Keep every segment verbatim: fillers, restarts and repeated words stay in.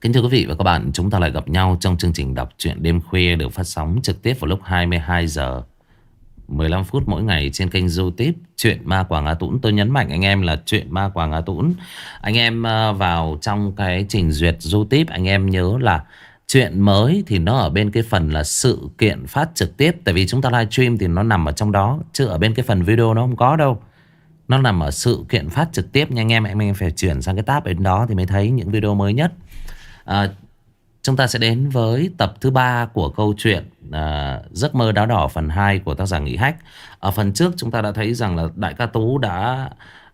Kính thưa quý vị và các bạn, chúng ta lại gặp nhau trong chương trình đọc truyện đêm khuya được phát sóng trực tiếp vào lúc hai mươi hai giờ mười lăm phút mỗi ngày trên kênh YouTube Chuyện Ma Quảng Á Tũng. Tôi nhấn mạnh anh em là Chuyện Ma Quảng Á Tũng. Anh em vào trong cái trình duyệt YouTube, anh em nhớ là chuyện mới thì nó ở bên cái phần là sự kiện phát trực tiếp. Tại vì chúng ta livestream thì nó nằm ở trong đó, chứ ở bên cái phần video nó không có đâu. Nó nằm ở sự kiện phát trực tiếp nha anh em. Anh em phải chuyển sang cái tab bên đó thì mới thấy những video mới nhất. À, chúng ta sẽ đến với tập thứ ba của câu chuyện à, Giấc mơ đá đỏ phần hai của tác giả Nghị Hách. Ở phần trước chúng ta đã thấy rằng là Đại ca Tú đã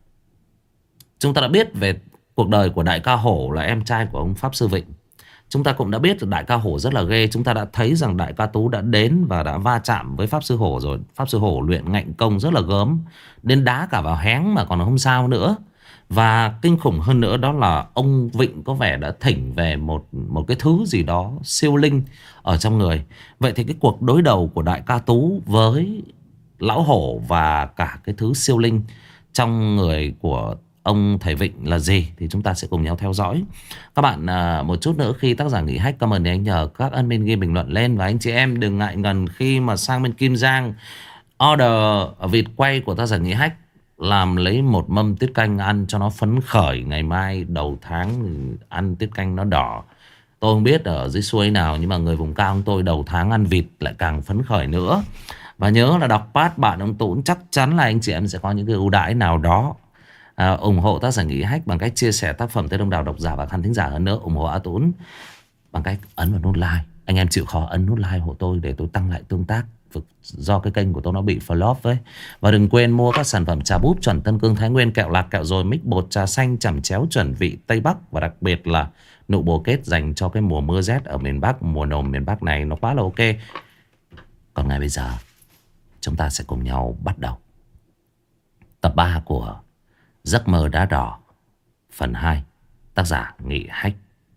Chúng ta đã biết về cuộc đời của Đại ca Hổ là em trai của ông Pháp Sư Vịnh. Chúng ta cũng đã biết là Đại ca Hổ rất là ghê. Chúng ta đã thấy rằng Đại ca Tú đã đến và đã va chạm với Pháp Sư Hổ rồi. Pháp Sư Hổ luyện ngạnh công rất là gớm, đến đá cả vào héng mà còn không sao nữa. Và kinh khủng hơn nữa đó là ông Vịnh có vẻ đã thỉnh về một một cái thứ gì đó siêu linh ở trong người. Vậy thì cái cuộc đối đầu của Đại ca Tú với Lão Hổ và cả cái thứ siêu linh trong người của ông thầy Vịnh là gì thì chúng ta sẽ cùng nhau theo dõi. Các bạn à, một chút nữa khi tác giả Nghị Hách comment thì anh nhờ các admin ghi bình luận lên. Và anh chị em đừng ngại ngần khi mà sang bên Kim Giang order vịt quay của tác giả Nghị Hách, làm lấy một mâm tiết canh ăn cho nó phấn khởi. Ngày mai đầu tháng ăn tiết canh nó đỏ. Tôi không biết ở dưới xuôi nào, nhưng mà người vùng cao của tôi đầu tháng ăn vịt lại càng phấn khởi nữa. Và nhớ là đọc pad bạn ông Tũng, chắc chắn là anh chị em sẽ có những cái ưu đãi nào đó. À, ủng hộ tác giả Nghị Hách bằng cách chia sẻ tác phẩm tới đông đảo độc giả và khán thính giả hơn nữa. Ủng hộ A Tũng bằng cách ấn vào nút like. Anh em chịu khó ấn nút like hộ tôi để tôi tăng lại tương tác, do cái kênh của tôi nó bị flop với. Và đừng quên mua các sản phẩm trà búp chuẩn Tân Cương Thái Nguyên, kẹo lạc kẹo rồi, mix bột trà xanh chẩm chéo chuẩn vị Tây Bắc. Và đặc biệt là nụ bồ kết dành cho cái mùa mưa rét ở miền Bắc, mùa nồm miền Bắc này nó quá là ok. Còn ngay bây giờ chúng ta sẽ cùng nhau bắt đầu tập ba của Giấc mơ đá đỏ phần hai, tác giả Nghị Hách.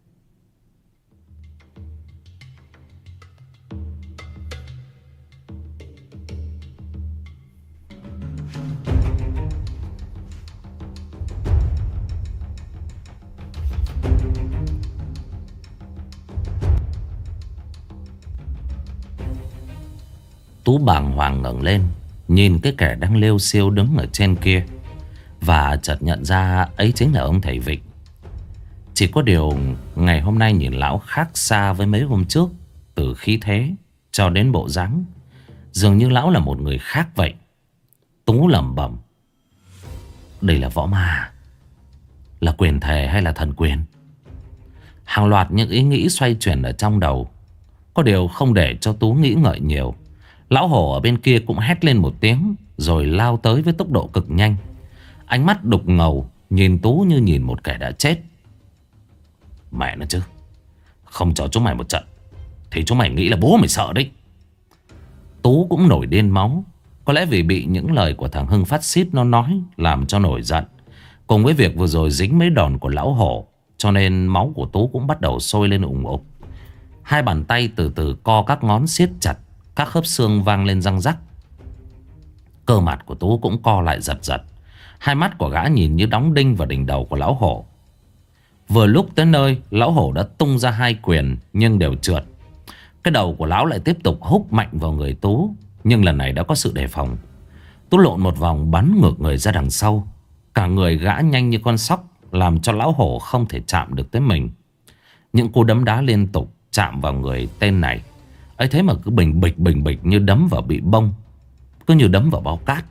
Tú bàng hoàng ngẩng lên, nhìn cái kẻ đang lêu xiêu đứng ở trên kia, và chợt nhận ra ấy chính là ông thầy Vịnh. Chỉ có điều ngày hôm nay nhìn lão khác xa với mấy hôm trước. Từ khí thế cho đến bộ dáng, dường như lão là một người khác vậy. Tú lẩm bẩm, đây là võ ma, là quyền thể hay là thần quyền? Hàng loạt những ý nghĩ xoay chuyển ở trong đầu. Có điều không để cho Tú nghĩ ngợi nhiều, Lão Hổ ở bên kia cũng hét lên một tiếng, rồi lao tới với tốc độ cực nhanh. Ánh mắt đục ngầu nhìn Tú như nhìn một kẻ đã chết. Mẹ nó chứ, không cho chúng mày một trận thì chúng mày nghĩ là bố mày sợ đấy. Tú cũng nổi điên máu. Có lẽ vì bị những lời của thằng Hưng phát xít nó nói làm cho nổi giận, cùng với việc vừa rồi dính mấy đòn của Lão Hổ, cho nên máu của Tú cũng bắt đầu sôi lên ủng ục. Hai bàn tay từ từ co các ngón siết chặt, các khớp xương vang lên răng rắc. Cơ mặt của Tú cũng co lại giật giật. Hai mắt của gã nhìn như đóng đinh vào đỉnh đầu của Lão Hổ. Vừa lúc tới nơi, Lão Hổ đã tung ra hai quyền nhưng đều trượt. Cái đầu của lão lại tiếp tục húc mạnh vào người Tú, nhưng lần này đã có sự đề phòng. Tú lộn một vòng bắn ngược người ra đằng sau. Cả người gã nhanh như con sóc, làm cho Lão Hổ không thể chạm được tới mình. Những cú đấm đá liên tục chạm vào người tên này, ấy thế mà cứ bình bịch bình bịch như đấm vào bị bông, cứ như đấm vào bao cát.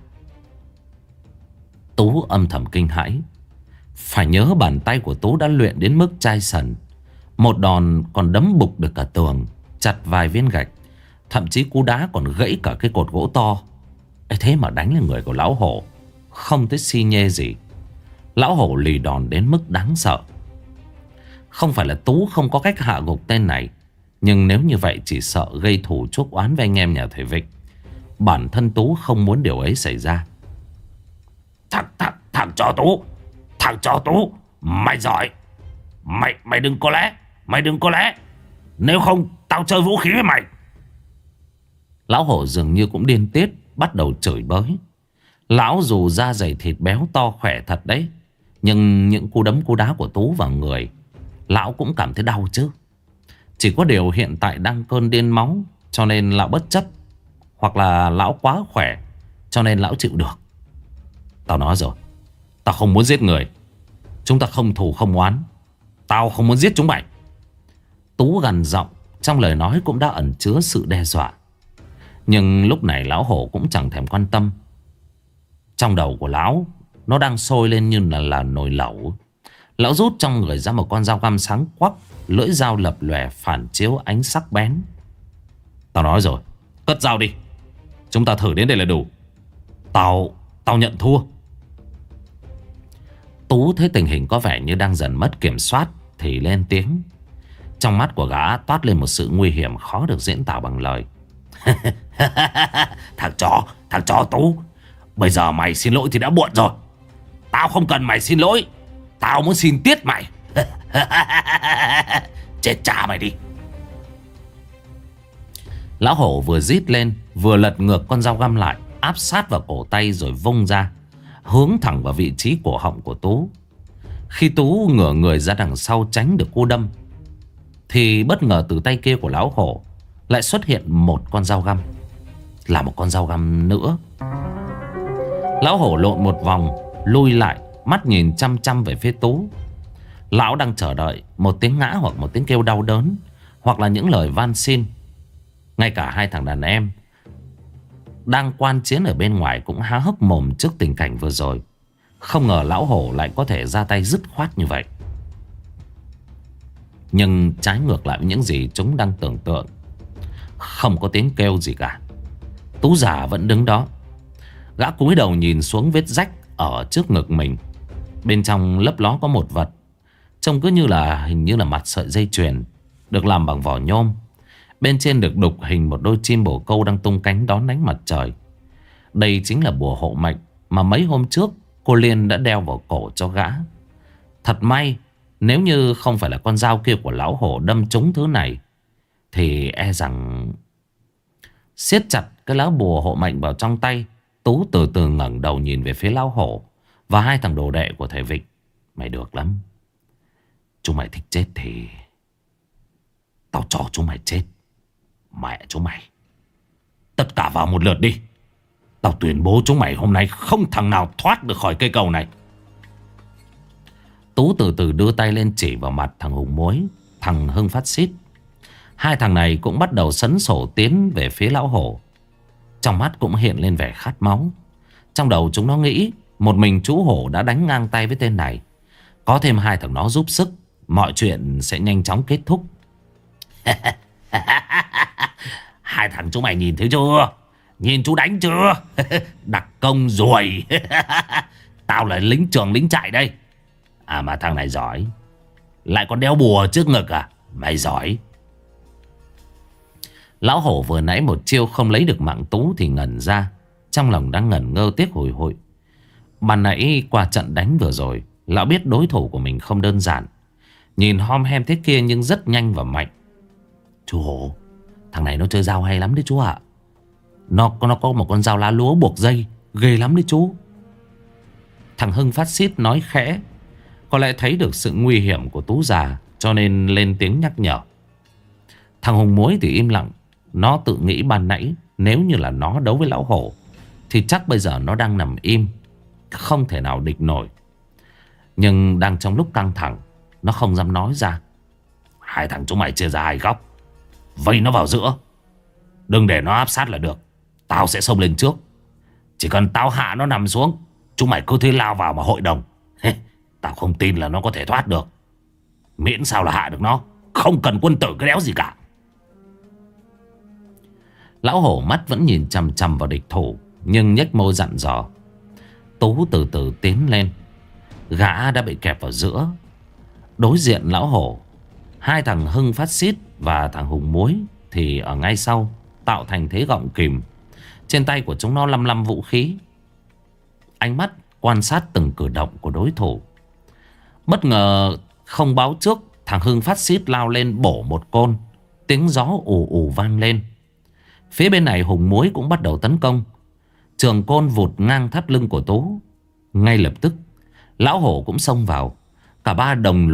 Tú âm thầm kinh hãi. Phải nhớ bàn tay của Tú đã luyện đến mức chai sần. Một đòn còn đấm bục được cả tường, chặt vài viên gạch, thậm chí cú đá còn gãy cả cái cột gỗ to. ấy thế mà đánh lên người của Lão Hổ không tới xi nhê gì. Lão Hổ lì đòn đến mức đáng sợ. Không phải là Tú không có cách hạ gục tên này, nhưng nếu như vậy chỉ sợ gây thù chuốc oán với anh em nhà thầy Vịnh. Bản thân Tú không muốn điều ấy xảy ra. Thằng, thằng, thằng cho Tú, thằng cho Tú, mày giỏi. Mày, mày đừng có lẽ, mày đừng có lẽ. Nếu không tao chơi vũ khí với mày. Lão Hổ dường như cũng điên tiết, bắt đầu chửi bới. Lão dù da dày thịt béo to khỏe thật đấy, nhưng những cú đấm cú đá của Tú vào người lão cũng cảm thấy đau chứ. Chỉ có điều hiện tại đang cơn điên máu, cho nên lão bất chấp, hoặc là lão quá khỏe, cho nên lão chịu được. Tao nói rồi, tao không muốn giết người. Chúng ta không thù không oán. Tao không muốn giết chúng mày. Tú gằn giọng, trong lời nói cũng đã ẩn chứa sự đe dọa. Nhưng lúc này lão hổ cũng chẳng thèm quan tâm. Trong đầu của lão, nó đang sôi lên như là, là nồi lẩu. Lão rút trong người ra một con dao găm sáng quắc, lưỡi dao lập lòe phản chiếu ánh sắc bén. Tao nói rồi, cất dao đi. Chúng ta thử đến đây là đủ. Tao, tao nhận thua. Tú thấy tình hình có vẻ như đang dần mất kiểm soát thì lên tiếng. Trong mắt của gã toát lên một sự nguy hiểm khó được diễn tả bằng lời. Thằng chó, thằng chó Tú, bây giờ mày xin lỗi thì đã muộn rồi. Tao không cần mày xin lỗi, tao muốn xin tiết mày. Chết cha mày đi. Lão hổ vừa rít lên, vừa lật ngược con dao găm lại, áp sát vào cổ tay rồi vung ra, hướng thẳng vào vị trí cổ họng của Tú. Khi Tú ngửa người ra đằng sau tránh được cú đâm, thì bất ngờ từ tay kia của lão hổ lại xuất hiện một con dao găm. Là một con dao găm nữa. Lão hổ lộn một vòng, lui lại, mắt nhìn chăm chăm về phía Tú. Lão đang chờ đợi một tiếng ngã hoặc một tiếng kêu đau đớn, hoặc là những lời van xin. Ngay cả hai thằng đàn em đang quan chiến ở bên ngoài cũng há hốc mồm trước tình cảnh vừa rồi. Không ngờ lão hổ lại có thể ra tay dứt khoát như vậy. Nhưng trái ngược lại với những gì chúng đang tưởng tượng, không có tiếng kêu gì cả. Tú già vẫn đứng đó. Gã cúi đầu nhìn xuống vết rách ở trước ngực mình. Bên trong lấp ló có một vật, trông cứ như là hình như là mặt sợi dây chuyền, được làm bằng vỏ nhôm. Bên trên được đục hình một đôi chim bồ câu đang tung cánh đón ánh mặt trời. Đây chính là bùa hộ mệnh mà mấy hôm trước cô Liên đã đeo vào cổ cho gã. Thật may, nếu như không phải là con dao kia của lão hổ đâm trúng thứ này, thì e rằng... Siết chặt cái lá bùa hộ mệnh vào trong tay, Tú từ từ ngẩng đầu nhìn về phía lão hổ và hai thằng đồ đệ của thầy Vịnh. Mày được lắm. Chúng mày thích chết thì tao cho chúng mày chết. Mẹ chúng mày, tất cả vào một lượt đi. Tao tuyên bố chúng mày hôm nay không thằng nào thoát được khỏi cây cầu này. Tú từ từ đưa tay lên chỉ vào mặt thằng Hùng Muối, thằng Hưng Phát Xít. Hai thằng này cũng bắt đầu sấn sổ tiến về phía lão hổ. Trong mắt cũng hiện lên vẻ khát máu. Trong đầu chúng nó nghĩ một mình chú hổ đã đánh ngang tay với tên này. Có thêm hai thằng nó giúp sức, mọi chuyện sẽ nhanh chóng kết thúc. Hai thằng chúng mày nhìn thấy chưa? Nhìn chú đánh chưa? Đặc công ruồi. Tao là lính trường lính trại đây. À mà thằng này giỏi, lại còn đeo bùa trước ngực à? Mày giỏi. Lão hổ vừa nãy một chiêu không lấy được mạng Tú thì ngẩn ra. Trong lòng đang ngẩn ngơ tiếc hồi hội. Ban nãy qua trận đánh vừa rồi, lão biết đối thủ của mình không đơn giản. Nhìn hom hem thế kia nhưng rất nhanh và mạnh. Chú hổ, thằng này nó chơi dao hay lắm đấy chú ạ. Nó, nó có một con dao lá lúa buộc dây, ghê lắm đấy chú. Thằng Hưng Phát Xít nói khẽ. Có lẽ thấy được sự nguy hiểm của Tú già, cho nên lên tiếng nhắc nhở. Thằng Hùng Muối thì im lặng. Nó tự nghĩ ban nãy nếu như là nó đấu với lão hổ thì chắc bây giờ nó đang nằm im, không thể nào địch nổi. Nhưng đang trong lúc căng thẳng, nó không dám nói ra. Hai thằng chúng mày chia ra hai góc, vây nó vào giữa. Đừng để nó áp sát là được. Tao sẽ xông lên trước. Chỉ cần tao hạ nó nằm xuống, chúng mày cứ thế lao vào mà hội đồng. Tao không tin là nó có thể thoát được. Miễn sao là hạ được nó, không cần quân tử cái đéo gì cả. Lão hổ mắt vẫn nhìn chằm chằm vào địch thủ, nhưng nhếch môi dặn dò. Tú từ từ tiến lên. Gã đã bị kẹp vào giữa. Đối diện lão hổ, hai thằng Hưng Phát Xít và thằng Hùng Muối thì ở ngay sau, tạo thành thế gọng kìm. Trên tay của chúng nó lăm lăm vũ khí. Ánh mắt quan sát từng cử động của đối thủ. Bất ngờ không báo trước, thằng Hưng Phát Xít lao lên bổ một côn. Tiếng gió ù ù vang lên. Phía bên này Hùng Muối cũng bắt đầu tấn công. Trường côn vụt ngang thắt lưng của Tú. Ngay lập tức lão hổ cũng xông vào. Cả ba đồng loạt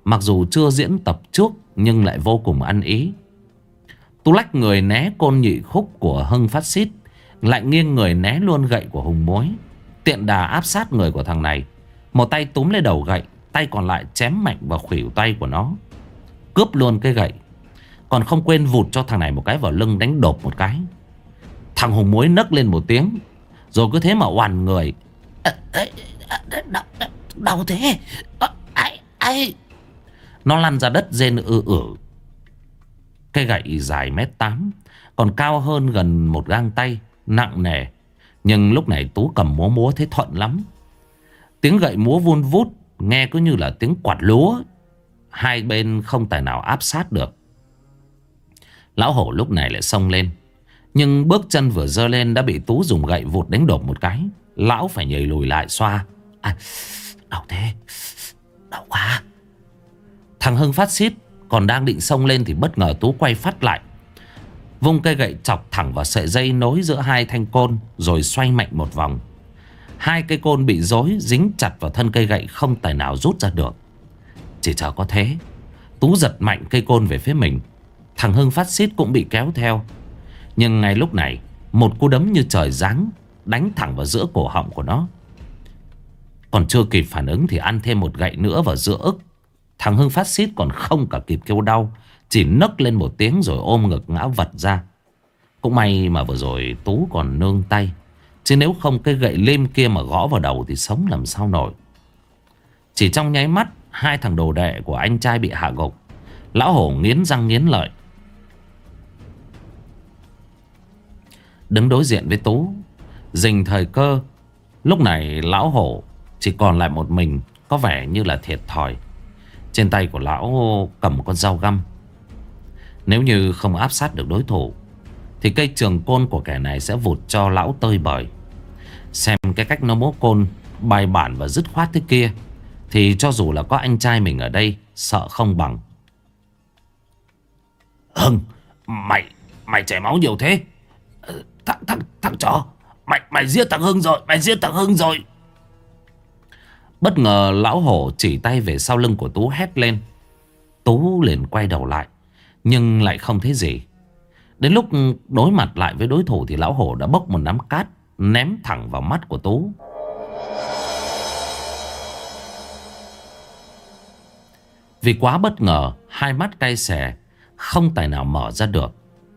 Mặc dù chưa diễn tập trước nhưng lại vô cùng ăn ý. Tú lách người né côn nhị khúc của Hưng phát xít, lại nghiêng người né luôn gậy của Hùng Muối, tiện đà áp sát người của thằng này. Một tay túm lấy đầu gậy, tay còn lại chém mạnh vào khuỷu tay của nó, cướp luôn cái gậy. Còn không quên vụt cho thằng này một cái vào lưng, đánh đột một cái. Thằng Hùng Muối nấc lên một tiếng, rồi cứ thế mà oằn người. Đau, đau thế. Ai, ai. Nó lăn ra đất rên ư ử. Cây gậy dài mét tám, còn cao hơn gần một gang tay, nặng nề. Nhưng lúc này Tú cầm múa múa thấy thuận lắm. Tiếng gậy múa vun vút, nghe cứ như là tiếng quạt lúa. Hai bên không tài nào áp sát được. Lão Hổ lúc này lại xông lên, nhưng bước chân vừa giơ lên đã bị Tú dùng gậy vụt đánh đổ một cái. Lão phải nhảy lùi lại xoa. À, đau thế, đau quá. Thằng Hưng phát xít còn đang định xông lên thì bất ngờ Tú quay phát lại, vung cây gậy chọc thẳng vào sợi dây nối giữa hai thanh côn, rồi xoay mạnh một vòng. Hai cây côn bị rối dính chặt vào thân cây gậy, không tài nào rút ra được. Chỉ chờ có thế, Tú giật mạnh cây côn về phía mình. Thằng Hưng phát xít cũng bị kéo theo. Nhưng ngay lúc này, một cú đấm như trời giáng đánh thẳng vào giữa cổ họng của nó. Còn chưa kịp phản ứng thì ăn thêm một gậy nữa vào giữa ức. Thằng Hưng phát xít còn không cả kịp kêu đau, chỉ nấc lên một tiếng rồi ôm ngực ngã vật ra. Cũng may mà vừa rồi Tú còn nương tay, chứ nếu không cái gậy lêm kia mà gõ vào đầu thì sống làm sao nổi. Chỉ trong nháy mắt, hai thằng đồ đệ của anh trai bị hạ gục. Lão Hổ nghiến răng nghiến lợi, đứng đối diện với Tú, dình thời cơ. Lúc này Lão Hổ chỉ còn lại một mình, có vẻ như là thiệt thòi. Trên tay của lão cầm một con dao găm. Nếu như không áp sát được đối thủ thì cây trường côn của kẻ này sẽ vụt cho lão tơi bời. Xem cái cách nó múa côn bài bản và dứt khoát thế kia, thì cho dù là có anh trai mình ở đây sợ không bằng. Hưng, mày Mày chảy máu nhiều thế. Thằng thằng thằng chó, Mày mày giết thằng Hưng rồi, mày giết thằng Hưng rồi. Bất ngờ Lão Hổ chỉ tay về sau lưng của Tú hét lên. Tú liền quay đầu lại, nhưng lại không thấy gì. Đến lúc đối mặt lại với đối thủ thì Lão Hổ đã bốc một nắm cát ném thẳng vào mắt của Tú. Vì quá bất ngờ, hai mắt cay xè, không tài nào mở ra được.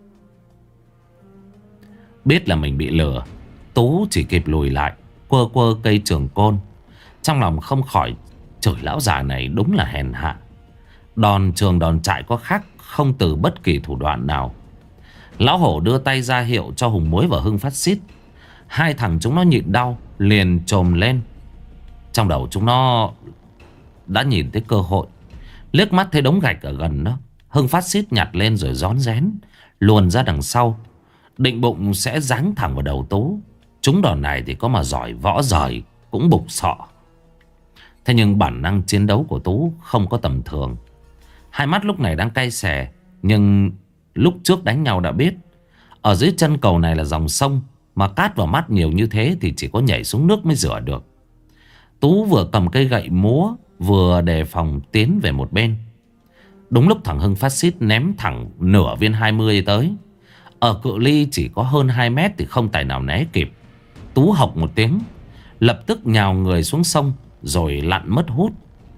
Biết là mình bị lừa, Tú chỉ kịp lùi lại, quơ quơ cây trường côn. Trong lòng không khỏi chửi lão già này đúng là hèn hạ. Đòn trường đòn chạy có khác, không từ bất kỳ thủ đoạn nào. Lão Hổ đưa tay ra hiệu cho Hùng Muối và Hưng phát xít. Hai thằng chúng nó nhịn đau liền trồm lên. Trong đầu chúng nó đã nhìn thấy cơ hội. Liếc mắt thấy đống gạch ở gần đó, Hưng phát xít nhặt lên rồi rón rén luồn ra đằng sau, định bụng sẽ giáng thẳng vào đầu Tú. Chúng đòn này thì có mà giỏi võ rời cũng bục sọ. Thế nhưng bản năng chiến đấu của Tú không có tầm thường. Hai mắt lúc này đang cay xè, nhưng lúc trước đánh nhau đã biết ở dưới chân cầu này là dòng sông, mà cát vào mắt nhiều như thế thì chỉ có nhảy xuống nước mới rửa được. Tú vừa cầm cây gậy múa, vừa đề phòng tiến về một bên. Đúng lúc thằng Hưng phát xít ném thẳng nửa viên hai mươi tới. Ở cự ly chỉ có hơn hai mét thì không tài nào né kịp. Tú hộc một tiếng, lập tức nhào người xuống sông rồi lặn mất hút.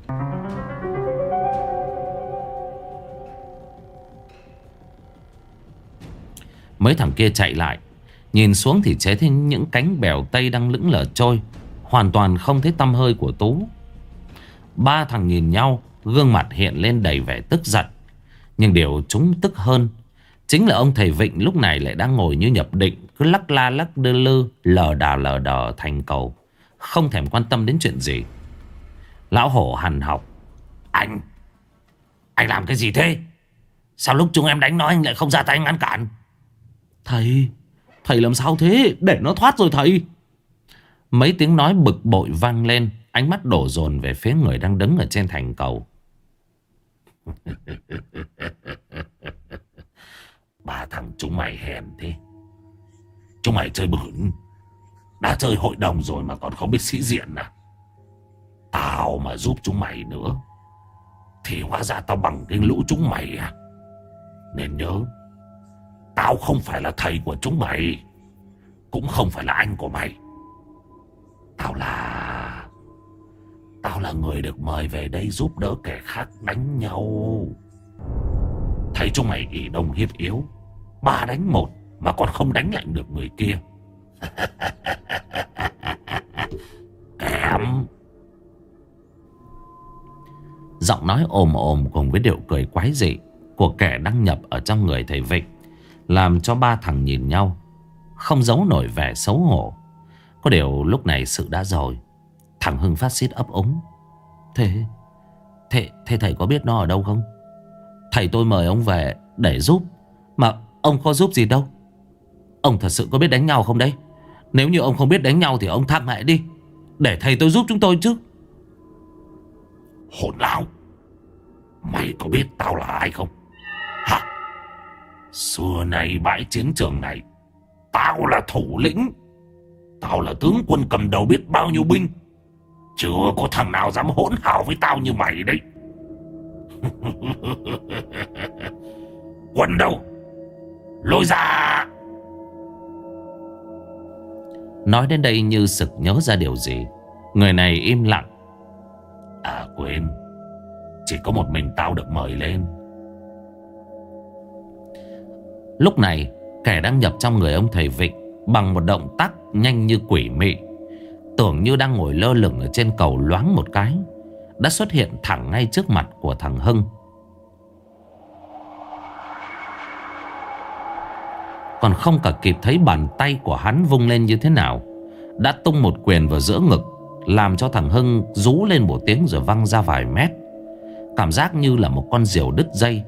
Mấy thằng kia chạy lại, nhìn xuống thì chế thấy những cánh bèo tây đang lững lờ trôi, hoàn toàn không thấy tăm hơi của Tú. Ba thằng nhìn nhau, gương mặt hiện lên đầy vẻ tức giận. Nhưng điều chúng tức hơn chính là ông thầy Vịnh lúc này lại đang ngồi như nhập định, cứ lắc la lắc đơ lư, lờ đà lờ đờ thành cầu, không thèm quan tâm đến chuyện gì. Lão Hổ hằn học: Anh Anh làm cái gì thế? Sao lúc chúng em đánh nó anh lại không ra tay ngăn cản? Thầy Thầy làm sao thế? Để nó thoát rồi thầy. Mấy tiếng nói bực bội vang lên. Ánh mắt đổ dồn về phía người đang đứng ở trên thành cầu. Ba thằng chúng mày hèn thế. Chúng mày chơi bẩn. Đã chơi hội đồng rồi mà còn không biết sĩ diện à? Tao mà giúp chúng mày nữa Thì hóa ra tao bằng cái lũ chúng mày à? Nên nhớ, tao không phải là thầy của chúng mày, cũng không phải là anh của mày. Tao là Tao là người được mời về đây giúp đỡ kẻ khác đánh nhau. Thấy chúng mày ỷ đông hiếp yếu, ba đánh một mà còn không đánh lại được người kia. Kém. Giọng nói ồm ồm cùng với điệu cười quái dị của kẻ đăng nhập ở trong người thầy Vịnh làm cho ba thằng nhìn nhau, không giấu nổi vẻ xấu hổ. Có điều lúc này sự đã rồi. Thằng Hưng phát xít ấp úng. Thế, thế, thế thầy có biết nó ở đâu không? Thầy tôi mời ông về để giúp, mà ông có giúp gì đâu. Ông thật sự có biết đánh nhau không đấy? Nếu như ông không biết đánh nhau thì ông thắc mẹ đi, để thầy tôi giúp chúng tôi chứ. Hỗn láo, mày có biết tao là ai không? Hả? Xưa này bãi chiến trường này, tao là thủ lĩnh. Tao là tướng quân cầm đầu biết bao nhiêu binh. Chưa có thằng nào dám hỗn hào với tao như mày đấy. Quân đâu? Lôi ra. Nói đến đây như sực nhớ ra điều gì, người này im lặng. À quên, chỉ có một mình tao được mời lên. Lúc này kẻ đang nhập trong người ông thầy Vịnh bằng một động tác nhanh như quỷ mị, tưởng như đang ngồi lơ lửng ở trên cầu, loáng một cái đã xuất hiện thẳng ngay trước mặt của thằng Hưng. Còn không cả kịp thấy bàn tay của hắn vung lên như thế nào, đã tung một quyền vào giữa ngực, làm cho thằng Hưng rú lên một tiếng rồi văng ra vài mét. Cảm giác như là một con diều đứt dây.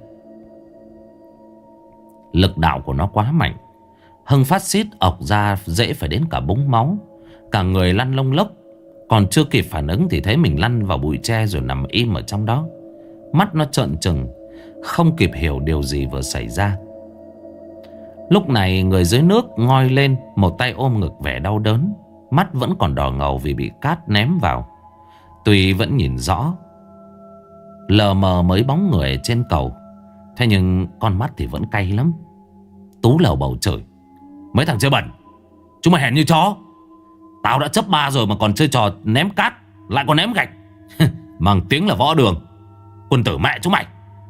Lực đạo của nó quá mạnh. Hưng phát xít ọc ra dễ phải đến cả búng máu, cả người lăn lông lốc. Còn chưa kịp phản ứng thì thấy mình lăn vào bụi tre rồi nằm im ở trong đó. Mắt nó trợn trừng, không kịp hiểu điều gì vừa xảy ra. Lúc này người dưới nước ngoi lên, một tay ôm ngực vẻ đau đớn, mắt vẫn còn đỏ ngầu vì bị cát ném vào. Tuy vẫn nhìn rõ lờ mờ mấy bóng người trên cầu, thế nhưng con mắt thì vẫn cay lắm. Tú lầu bầu trời: mấy thằng chơi bẩn, chúng mày hèn như chó. Tao đã chấp ba rồi mà còn chơi trò ném cát, lại còn ném gạch. Mang tiếng là võ đường, quân tử mẹ chúng mày.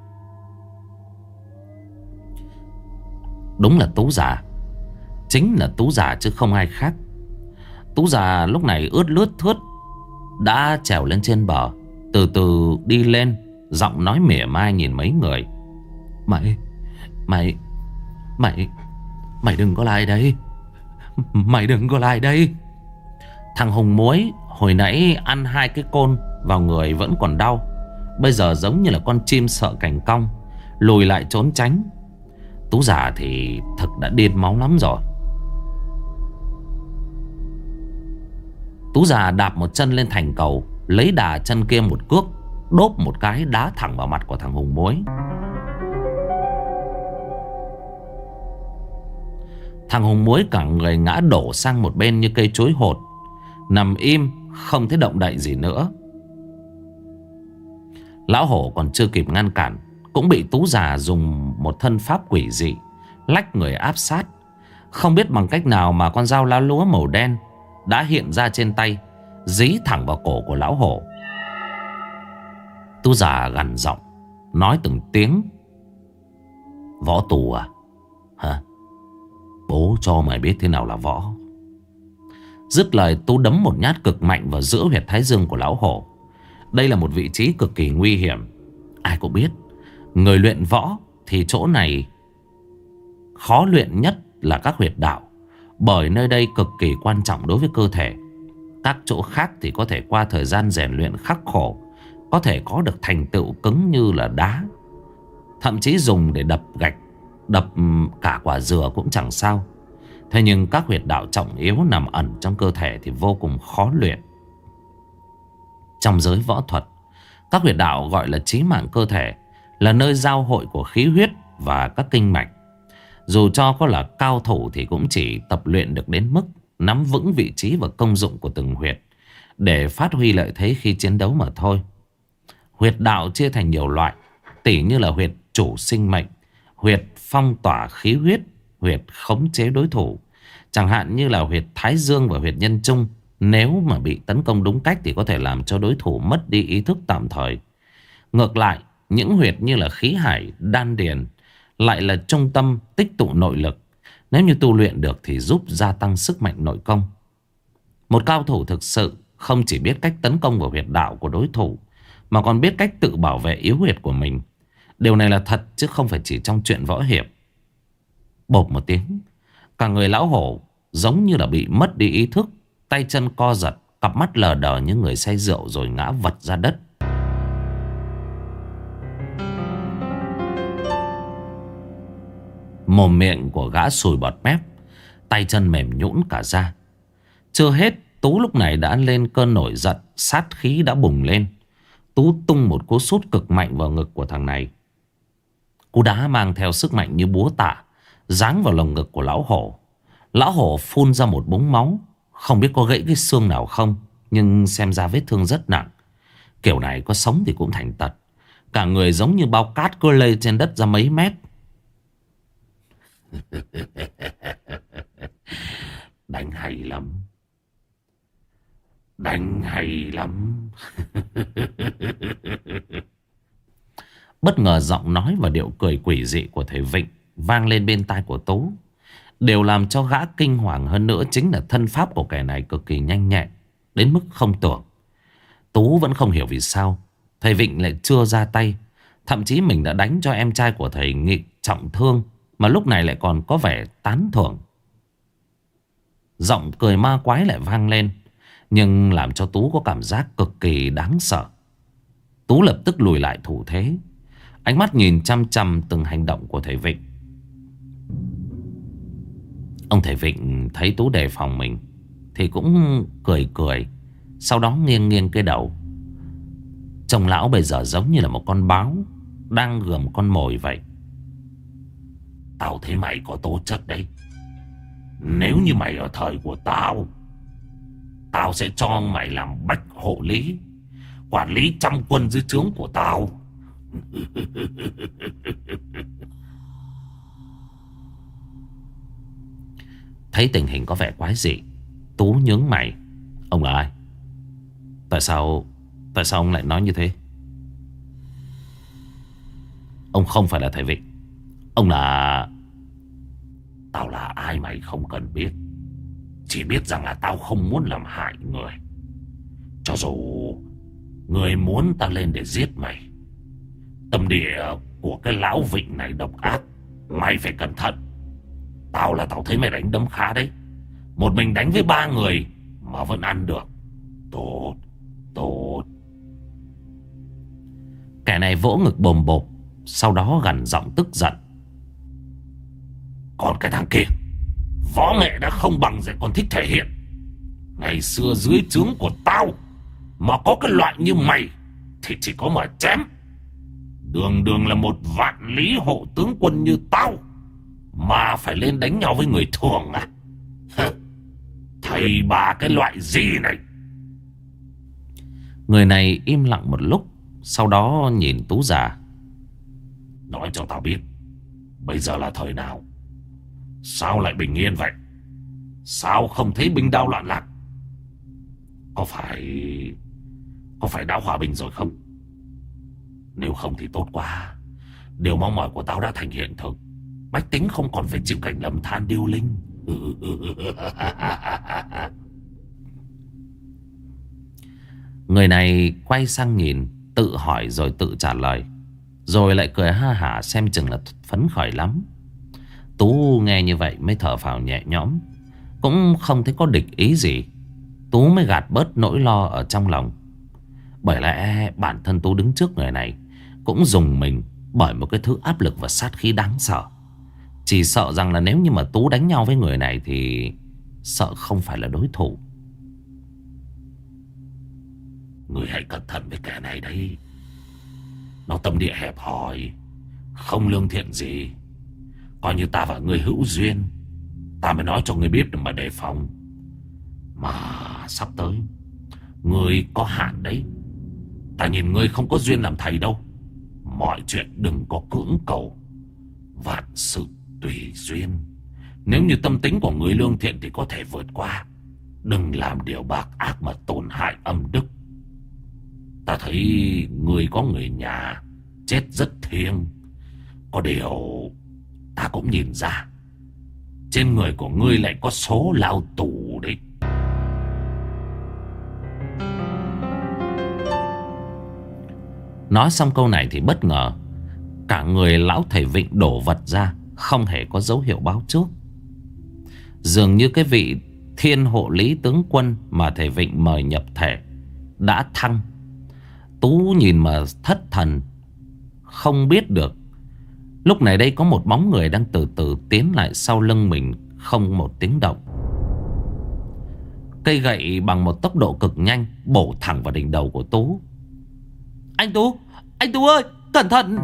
Đúng là Tú già, chính là Tú già chứ không ai khác. Tú già lúc này ướt lướt thướt đã trèo lên trên bờ, từ từ đi lên, giọng nói mỉa mai nhìn mấy người: Mày, mày, mày, mày đừng có lại đây. Mày đừng có lại đây. Thằng Hùng Muối hồi nãy ăn hai cái côn vào người vẫn còn đau, bây giờ giống như là con chim sợ cành cong, lùi lại trốn tránh. Tú già thì thực đã điên máu lắm rồi. Tú già đạp một chân lên thành cầu, lấy đà chân kia một cước, đốp một cái đá thẳng vào mặt của thằng Hùng Muối. Thằng Hùng Muối cả người ngã đổ sang một bên như cây chối hột, nằm im không thấy động đậy gì nữa. Lão Hổ còn chưa kịp ngăn cản, cũng bị Tú già dùng một thân pháp quỷ dị lách người áp sát. Không biết bằng cách nào mà con dao lá lúa màu đen đã hiện ra trên tay, dí thẳng vào cổ của Lão Hổ. Tú già gằn giọng nói từng tiếng: Võ tù à? Hả? Bố cho mày biết thế nào là võ. Dứt lời, Tú đấm một nhát cực mạnh vào giữa huyệt thái dương của Lão Hổ. Đây là một vị trí cực kỳ nguy hiểm. Ai cũng biết, người luyện võ thì chỗ này khó luyện nhất là các huyệt đạo, bởi nơi đây cực kỳ quan trọng đối với cơ thể. Các chỗ khác thì có thể qua thời gian rèn luyện khắc khổ, có thể có được thành tựu cứng như là đá, thậm chí dùng để đập gạch, đập cả quả dừa cũng chẳng sao. Thế nhưng các huyệt đạo trọng yếu nằm ẩn trong cơ thể thì vô cùng khó luyện. Trong giới võ thuật, các huyệt đạo gọi là chí mạng cơ thể, là nơi giao hội của khí huyết và các kinh mạch. Dù cho có là cao thủ thì cũng chỉ tập luyện được đến mức nắm vững vị trí và công dụng của từng huyệt để phát huy lợi thế khi chiến đấu mà thôi. Huyệt đạo chia thành nhiều loại, tỉ như là huyệt chủ sinh mệnh, huyệt phong tỏa khí huyết, huyệt khống chế đối thủ. Chẳng hạn như là huyệt thái dương và huyệt nhân trung, nếu mà bị tấn công đúng cách thì có thể làm cho đối thủ mất đi ý thức tạm thời. Ngược lại, những huyệt như là khí hải, đan điền lại là trung tâm tích tụ nội lực. Nếu như tu luyện được thì giúp gia tăng sức mạnh nội công. Một cao thủ thực sự không chỉ biết cách tấn công vào huyệt đạo của đối thủ, mà còn biết cách tự bảo vệ yếu huyệt của mình. Điều này là thật chứ không phải chỉ trong chuyện võ hiệp. Bộp một tiếng, cả người lão hổ giống như là bị mất đi ý thức, tay chân co giật, cặp mắt lờ đờ như người say rượu rồi ngã vật ra đất. Mồm miệng của gã sùi bọt mép, tay chân mềm nhũn cả ra. Chưa hết, Tú lúc này đã lên cơn nổi giận, sát khí đã bùng lên. Tú tung một cú sút cực mạnh vào ngực của thằng này. Cú đá mang theo sức mạnh như búa tạ, giáng vào lồng ngực của lão hổ. Lão hổ phun ra một búng máu. Không biết có gãy cái xương nào không, nhưng xem ra vết thương rất nặng. Kiểu này có sống thì cũng thành tật. Cả người giống như bao cát cứ lê trên đất ra mấy mét. Đánh hay lắm. Đánh hay lắm. Bất ngờ giọng nói và điệu cười quỷ dị của thầy Vịnh vang lên bên tai của Tú. Điều làm cho gã kinh hoàng hơn nữa chính là thân pháp của kẻ này cực kỳ nhanh nhẹn, đến mức không tưởng. Tú vẫn không hiểu vì sao thầy Vịnh lại chưa ra tay. Thậm chí mình đã đánh cho em trai của thầy Nghị trọng thương, mà lúc này lại còn có vẻ tán thưởng. Giọng cười ma quái lại vang lên, nhưng làm cho Tú có cảm giác cực kỳ đáng sợ. Tú lập tức lùi lại thủ thế, ánh mắt nhìn chăm chăm từng hành động của thầy Vịnh. Ông thầy Vịnh thấy Tú đề phòng mình thì cũng cười cười, sau đó nghiêng nghiêng cái đầu. Trông lão bây giờ giống như là một con báo đang gườm con mồi vậy. Tao thấy mày có tố chất đấy. Nếu như mày ở thời của tao, tao sẽ cho mày làm bách hộ lý, quản lý trăm quân dưới trướng của tao. Thấy tình hình có vẻ quái dị, Tú nhướng mày. Ông là ai? Tại sao Tại sao ông lại nói như thế? Ông không phải là thầy Vịnh. Ông là... Tao là ai mày không cần biết. Chỉ biết rằng là tao không muốn làm hại người. Cho dù người muốn tao lên để giết mày. Tâm địa của cái lão Vịnh này độc ác, mày phải cẩn thận. Tao là tao thấy mày đánh đấm khá đấy. Một mình đánh với ba người mà vẫn ăn được. Tốt, tốt. Kẻ này vỗ ngực bồm bộp, sau đó gằn giọng tức giận. Còn cái thằng kia, võ nghệ đã không bằng rồi còn thích thể hiện. Ngày xưa dưới trướng của tao mà có cái loại như mày thì chỉ có mà chém. Đường đường là một vạn lý hộ tướng quân như tao mà phải lên đánh nhau với người thường à? Thầy bà cái loại gì này? Người này im lặng một lúc, sau đó nhìn Tú già. Nói cho tao biết, bây giờ là thời nào? Sao lại bình yên vậy? Sao không thấy binh đao loạn lạc? Có phải Có phải đã hòa bình rồi không? Nếu không thì tốt quá. Điều mong mỏi của tao đã thành hiện thực. Bách tính không còn phải chịu cảnh lầm than điêu linh. Người này quay sang nhìn, tự hỏi rồi tự trả lời, rồi lại cười ha hả, xem chừng là phấn khởi lắm. Tú nghe như vậy mới thở phào nhẹ nhõm, cũng không thấy có địch ý gì. Tú mới gạt bớt nỗi lo ở trong lòng. Bởi lẽ bản thân Tú đứng trước người này cũng dùng mình bởi một cái thứ áp lực và sát khí đáng sợ. Chỉ sợ rằng là nếu như mà Tú đánh nhau với người này thì sợ không phải là đối thủ. Người hãy cẩn thận với kẻ này đấy. Nó tâm địa hẹp hòi, không lương thiện gì. Coi như ta và người hữu duyên, ta mới nói cho người biết để mà đề phòng. Mà sắp tới người có hạn đấy. Ta nhìn ngươi không có duyên làm thầy đâu. Mọi chuyện đừng có cưỡng cầu. Vạn sự tùy duyên. Nếu như tâm tính của người lương thiện thì có thể vượt qua. Đừng làm điều bạc ác mà tổn hại âm đức. Ta thấy người có người nhà chết rất thiêng. Có điều ta cũng nhìn ra trên người của ngươi lại có số lao tù đấy. Nói xong câu này thì bất ngờ cả người lão thầy Vịnh đổ vật ra, không hề có dấu hiệu báo trước. Dường như cái vị thiên hộ lý tướng quân mà thầy Vịnh mời nhập thể đã thăng. Tú nhìn mà thất thần, không biết được lúc này đây có một bóng người đang từ từ tiến lại sau lưng mình, không một tiếng động. Cây gậy bằng một tốc độ cực nhanh bổ thẳng vào đỉnh đầu của Tú. Anh Tú, anh Tú ơi, cẩn thận!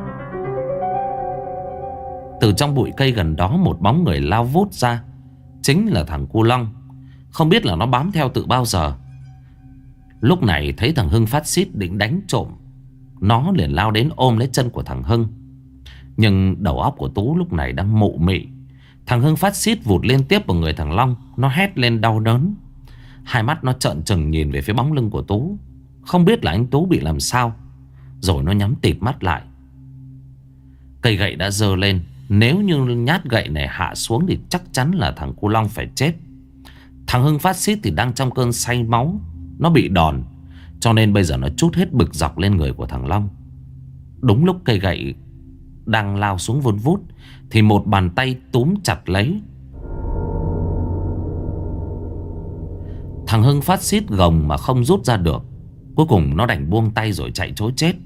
Từ trong bụi cây gần đó một bóng người lao vút ra. Chính là thằng Cu Long. Không biết là nó bám theo từ bao giờ. Lúc này thấy thằng Hưng phát xít định đánh trộm, nó liền lao đến ôm lấy chân của thằng Hưng. Nhưng đầu óc của Tú lúc này đang mụ mị. Thằng Hưng phát xít vụt liên tiếp vào người thằng Long. Nó hét lên đau đớn. Hai mắt nó trợn trừng nhìn về phía bóng lưng của Tú, không biết là anh Tú bị làm sao. Rồi nó nhắm tịt mắt lại. Cây gậy đã giơ lên. Nếu như nhát gậy này hạ xuống thì chắc chắn là thằng Cu Long phải chết. Thằng Hưng phát xít thì đang trong cơn say máu. Nó bị đòn, cho nên bây giờ nó trút hết bực dọc lên người của thằng Long. Đúng lúc cây gậy đang lao xuống vun vút thì một bàn tay túm chặt lấy. Thằng Hưng phát xít gồng mà không rút ra được. Cuối cùng nó đành buông tay rồi chạy trối chết.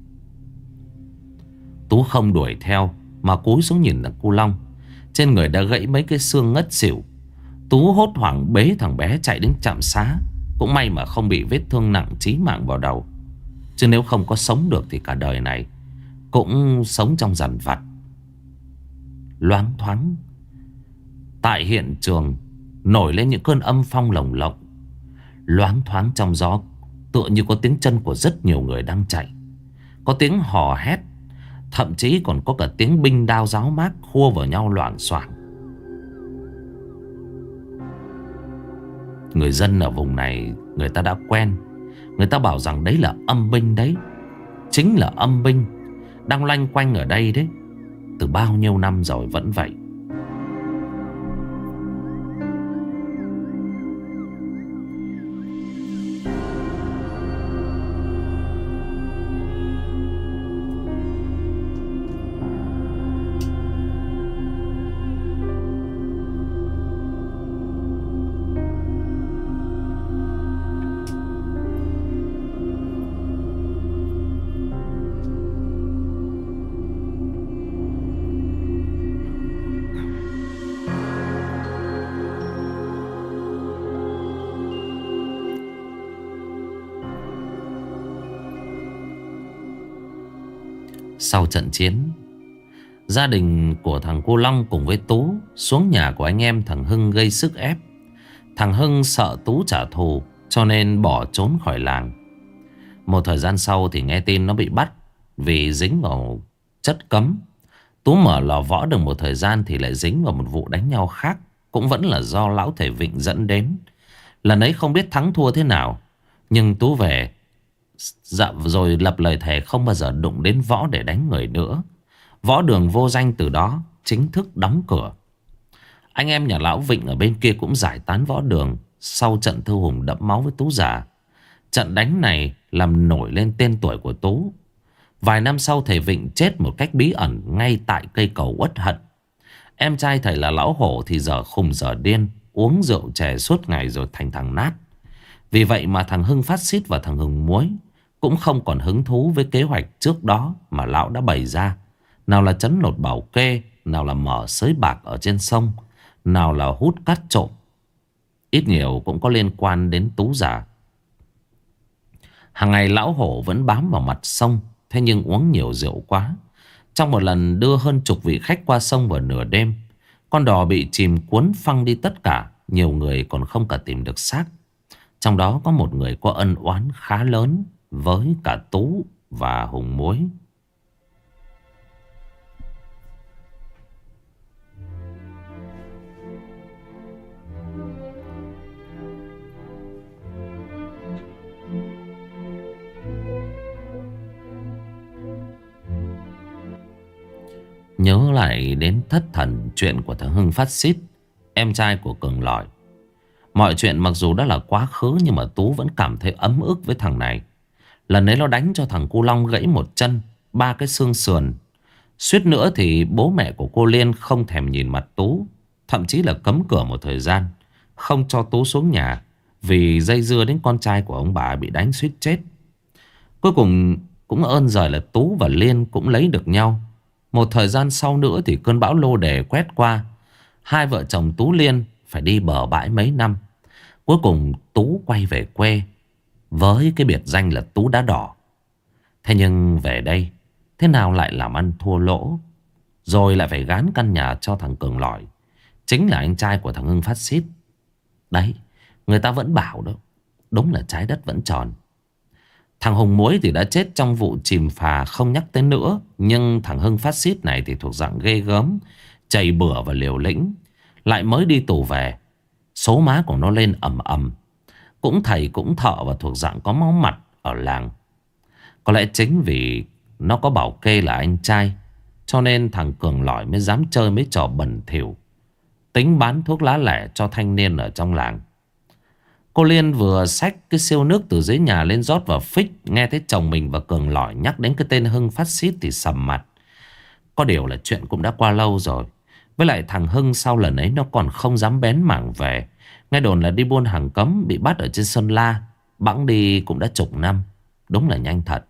Tú không đuổi theo mà cúi xuống nhìn thằng Cu Long. Trên người đã gãy mấy cái xương ngất xỉu. Tú hốt hoảng bế thằng bé chạy đến trạm xá. Cũng may mà không bị vết thương nặng chí mạng vào đầu. Chứ nếu không có sống được thì cả đời này cũng sống trong dằn vặt. Loáng thoáng tại hiện trường nổi lên những cơn âm phong lồng lộng. Loáng thoáng trong gió tựa như có tiếng chân của rất nhiều người đang chạy. Có tiếng hò hét. Thậm chí còn có cả tiếng binh đao giáo mác khua vào nhau loảng xoảng. Người dân ở vùng này người ta đã quen. Người ta bảo rằng đấy là âm binh đấy. Chính là âm binh đang loanh quanh ở đây đấy. Từ bao nhiêu năm rồi vẫn vậy. Sau trận chiến, gia đình của thằng Cô Long cùng với Tú xuống nhà của anh em thằng Hưng gây sức ép. Thằng Hưng sợ Tú trả thù cho nên bỏ trốn khỏi làng. Một thời gian sau thì nghe tin nó bị bắt vì dính vào chất cấm. Tú mở lò võ được một thời gian thì lại dính vào một vụ đánh nhau khác. Cũng vẫn là do lão thầy Vịnh dẫn đến. Lần ấy không biết thắng thua thế nào, nhưng Tú về dạ rồi lập lời thề không bao giờ đụng đến võ để đánh người nữa. Võ đường vô danh từ đó chính thức đóng cửa. Anh em nhà lão Vịnh ở bên kia cũng giải tán võ đường sau trận thư hùng đẫm máu với Tú già. Trận đánh này làm nổi lên tên tuổi của Tú. Vài năm sau thầy Vịnh chết một cách bí ẩn ngay tại cây cầu Uất Hận. Em trai thầy là lão Hổ thì giờ khùng giờ điên, uống rượu chè suốt ngày rồi thành thằng nát. Vì vậy mà thằng Hưng phát xít và thằng Hưng muối cũng không còn hứng thú với kế hoạch trước đó mà lão đã bày ra. Nào là trấn lột bảo kê, nào là mở sới bạc ở trên sông, nào là hút cát trộm. Ít nhiều cũng có liên quan đến Tú già. Hàng ngày lão Hổ vẫn bám vào mặt sông. Thế nhưng uống nhiều rượu quá. Trong một lần đưa hơn chục vị khách qua sông vào nửa đêm, con đò bị chìm cuốn phăng đi tất cả. Nhiều người còn không cả tìm được xác. Trong đó có một người có ân oán khá lớn với cả Tú và Hùng Muối. Nhớ lại đến thất thần chuyện của thằng Hưng phát xít, em trai của Cường Lỏi. Mọi chuyện mặc dù đã là quá khứ, nhưng mà Tú vẫn cảm thấy ấm ức với thằng này. Lần ấy nó đánh cho thằng Cu Long gãy một chân, ba cái xương sườn. Suýt nữa thì bố mẹ của cô Liên không thèm nhìn mặt Tú, thậm chí là cấm cửa một thời gian, không cho Tú xuống nhà, vì dây dưa đến con trai của ông bà bị đánh suýt chết. Cuối cùng cũng ơn giời là Tú và Liên cũng lấy được nhau. Một thời gian sau nữa thì cơn bão lô đề quét qua. Hai vợ chồng Tú Liên phải đi bờ bãi mấy năm. Cuối cùng Tú quay về quê với cái biệt danh là Tú Đá Đỏ. Thế nhưng về đây thế nào lại làm ăn thua lỗ, rồi lại phải gán căn nhà cho thằng Cường Lỏi, chính là anh trai của thằng Hưng phát xít. Đấy, người ta vẫn bảo đó, đúng là trái đất vẫn tròn. Thằng Hùng Muối thì đã chết trong vụ chìm phà không nhắc tới nữa. Nhưng thằng Hưng phát xít này thì thuộc dạng ghê gớm, chày bừa và liều lĩnh. Lại mới đi tù về, số má của nó lên ầm ầm. Cũng thầy cũng thợ và thuộc dạng có máu mặt ở làng. Có lẽ chính vì nó có bảo kê là anh trai, cho nên thằng Cường Lỏi mới dám chơi mấy trò bẩn thỉu, tính bán thuốc lá lẻ cho thanh niên ở trong làng. Cô Liên vừa xách cái siêu nước từ dưới nhà lên rót vào phích, nghe thấy chồng mình và Cường Lỏi nhắc đến cái tên Hưng phát xít thì sầm mặt. Có điều là chuyện cũng đã qua lâu rồi. Với lại thằng Hưng sau lần ấy nó còn không dám bén mảng về. Nghe đồn là đi buôn hàng cấm, bị bắt ở trên Sơn La, bẵng đi cũng đã chục năm. Đúng là nhanh thật.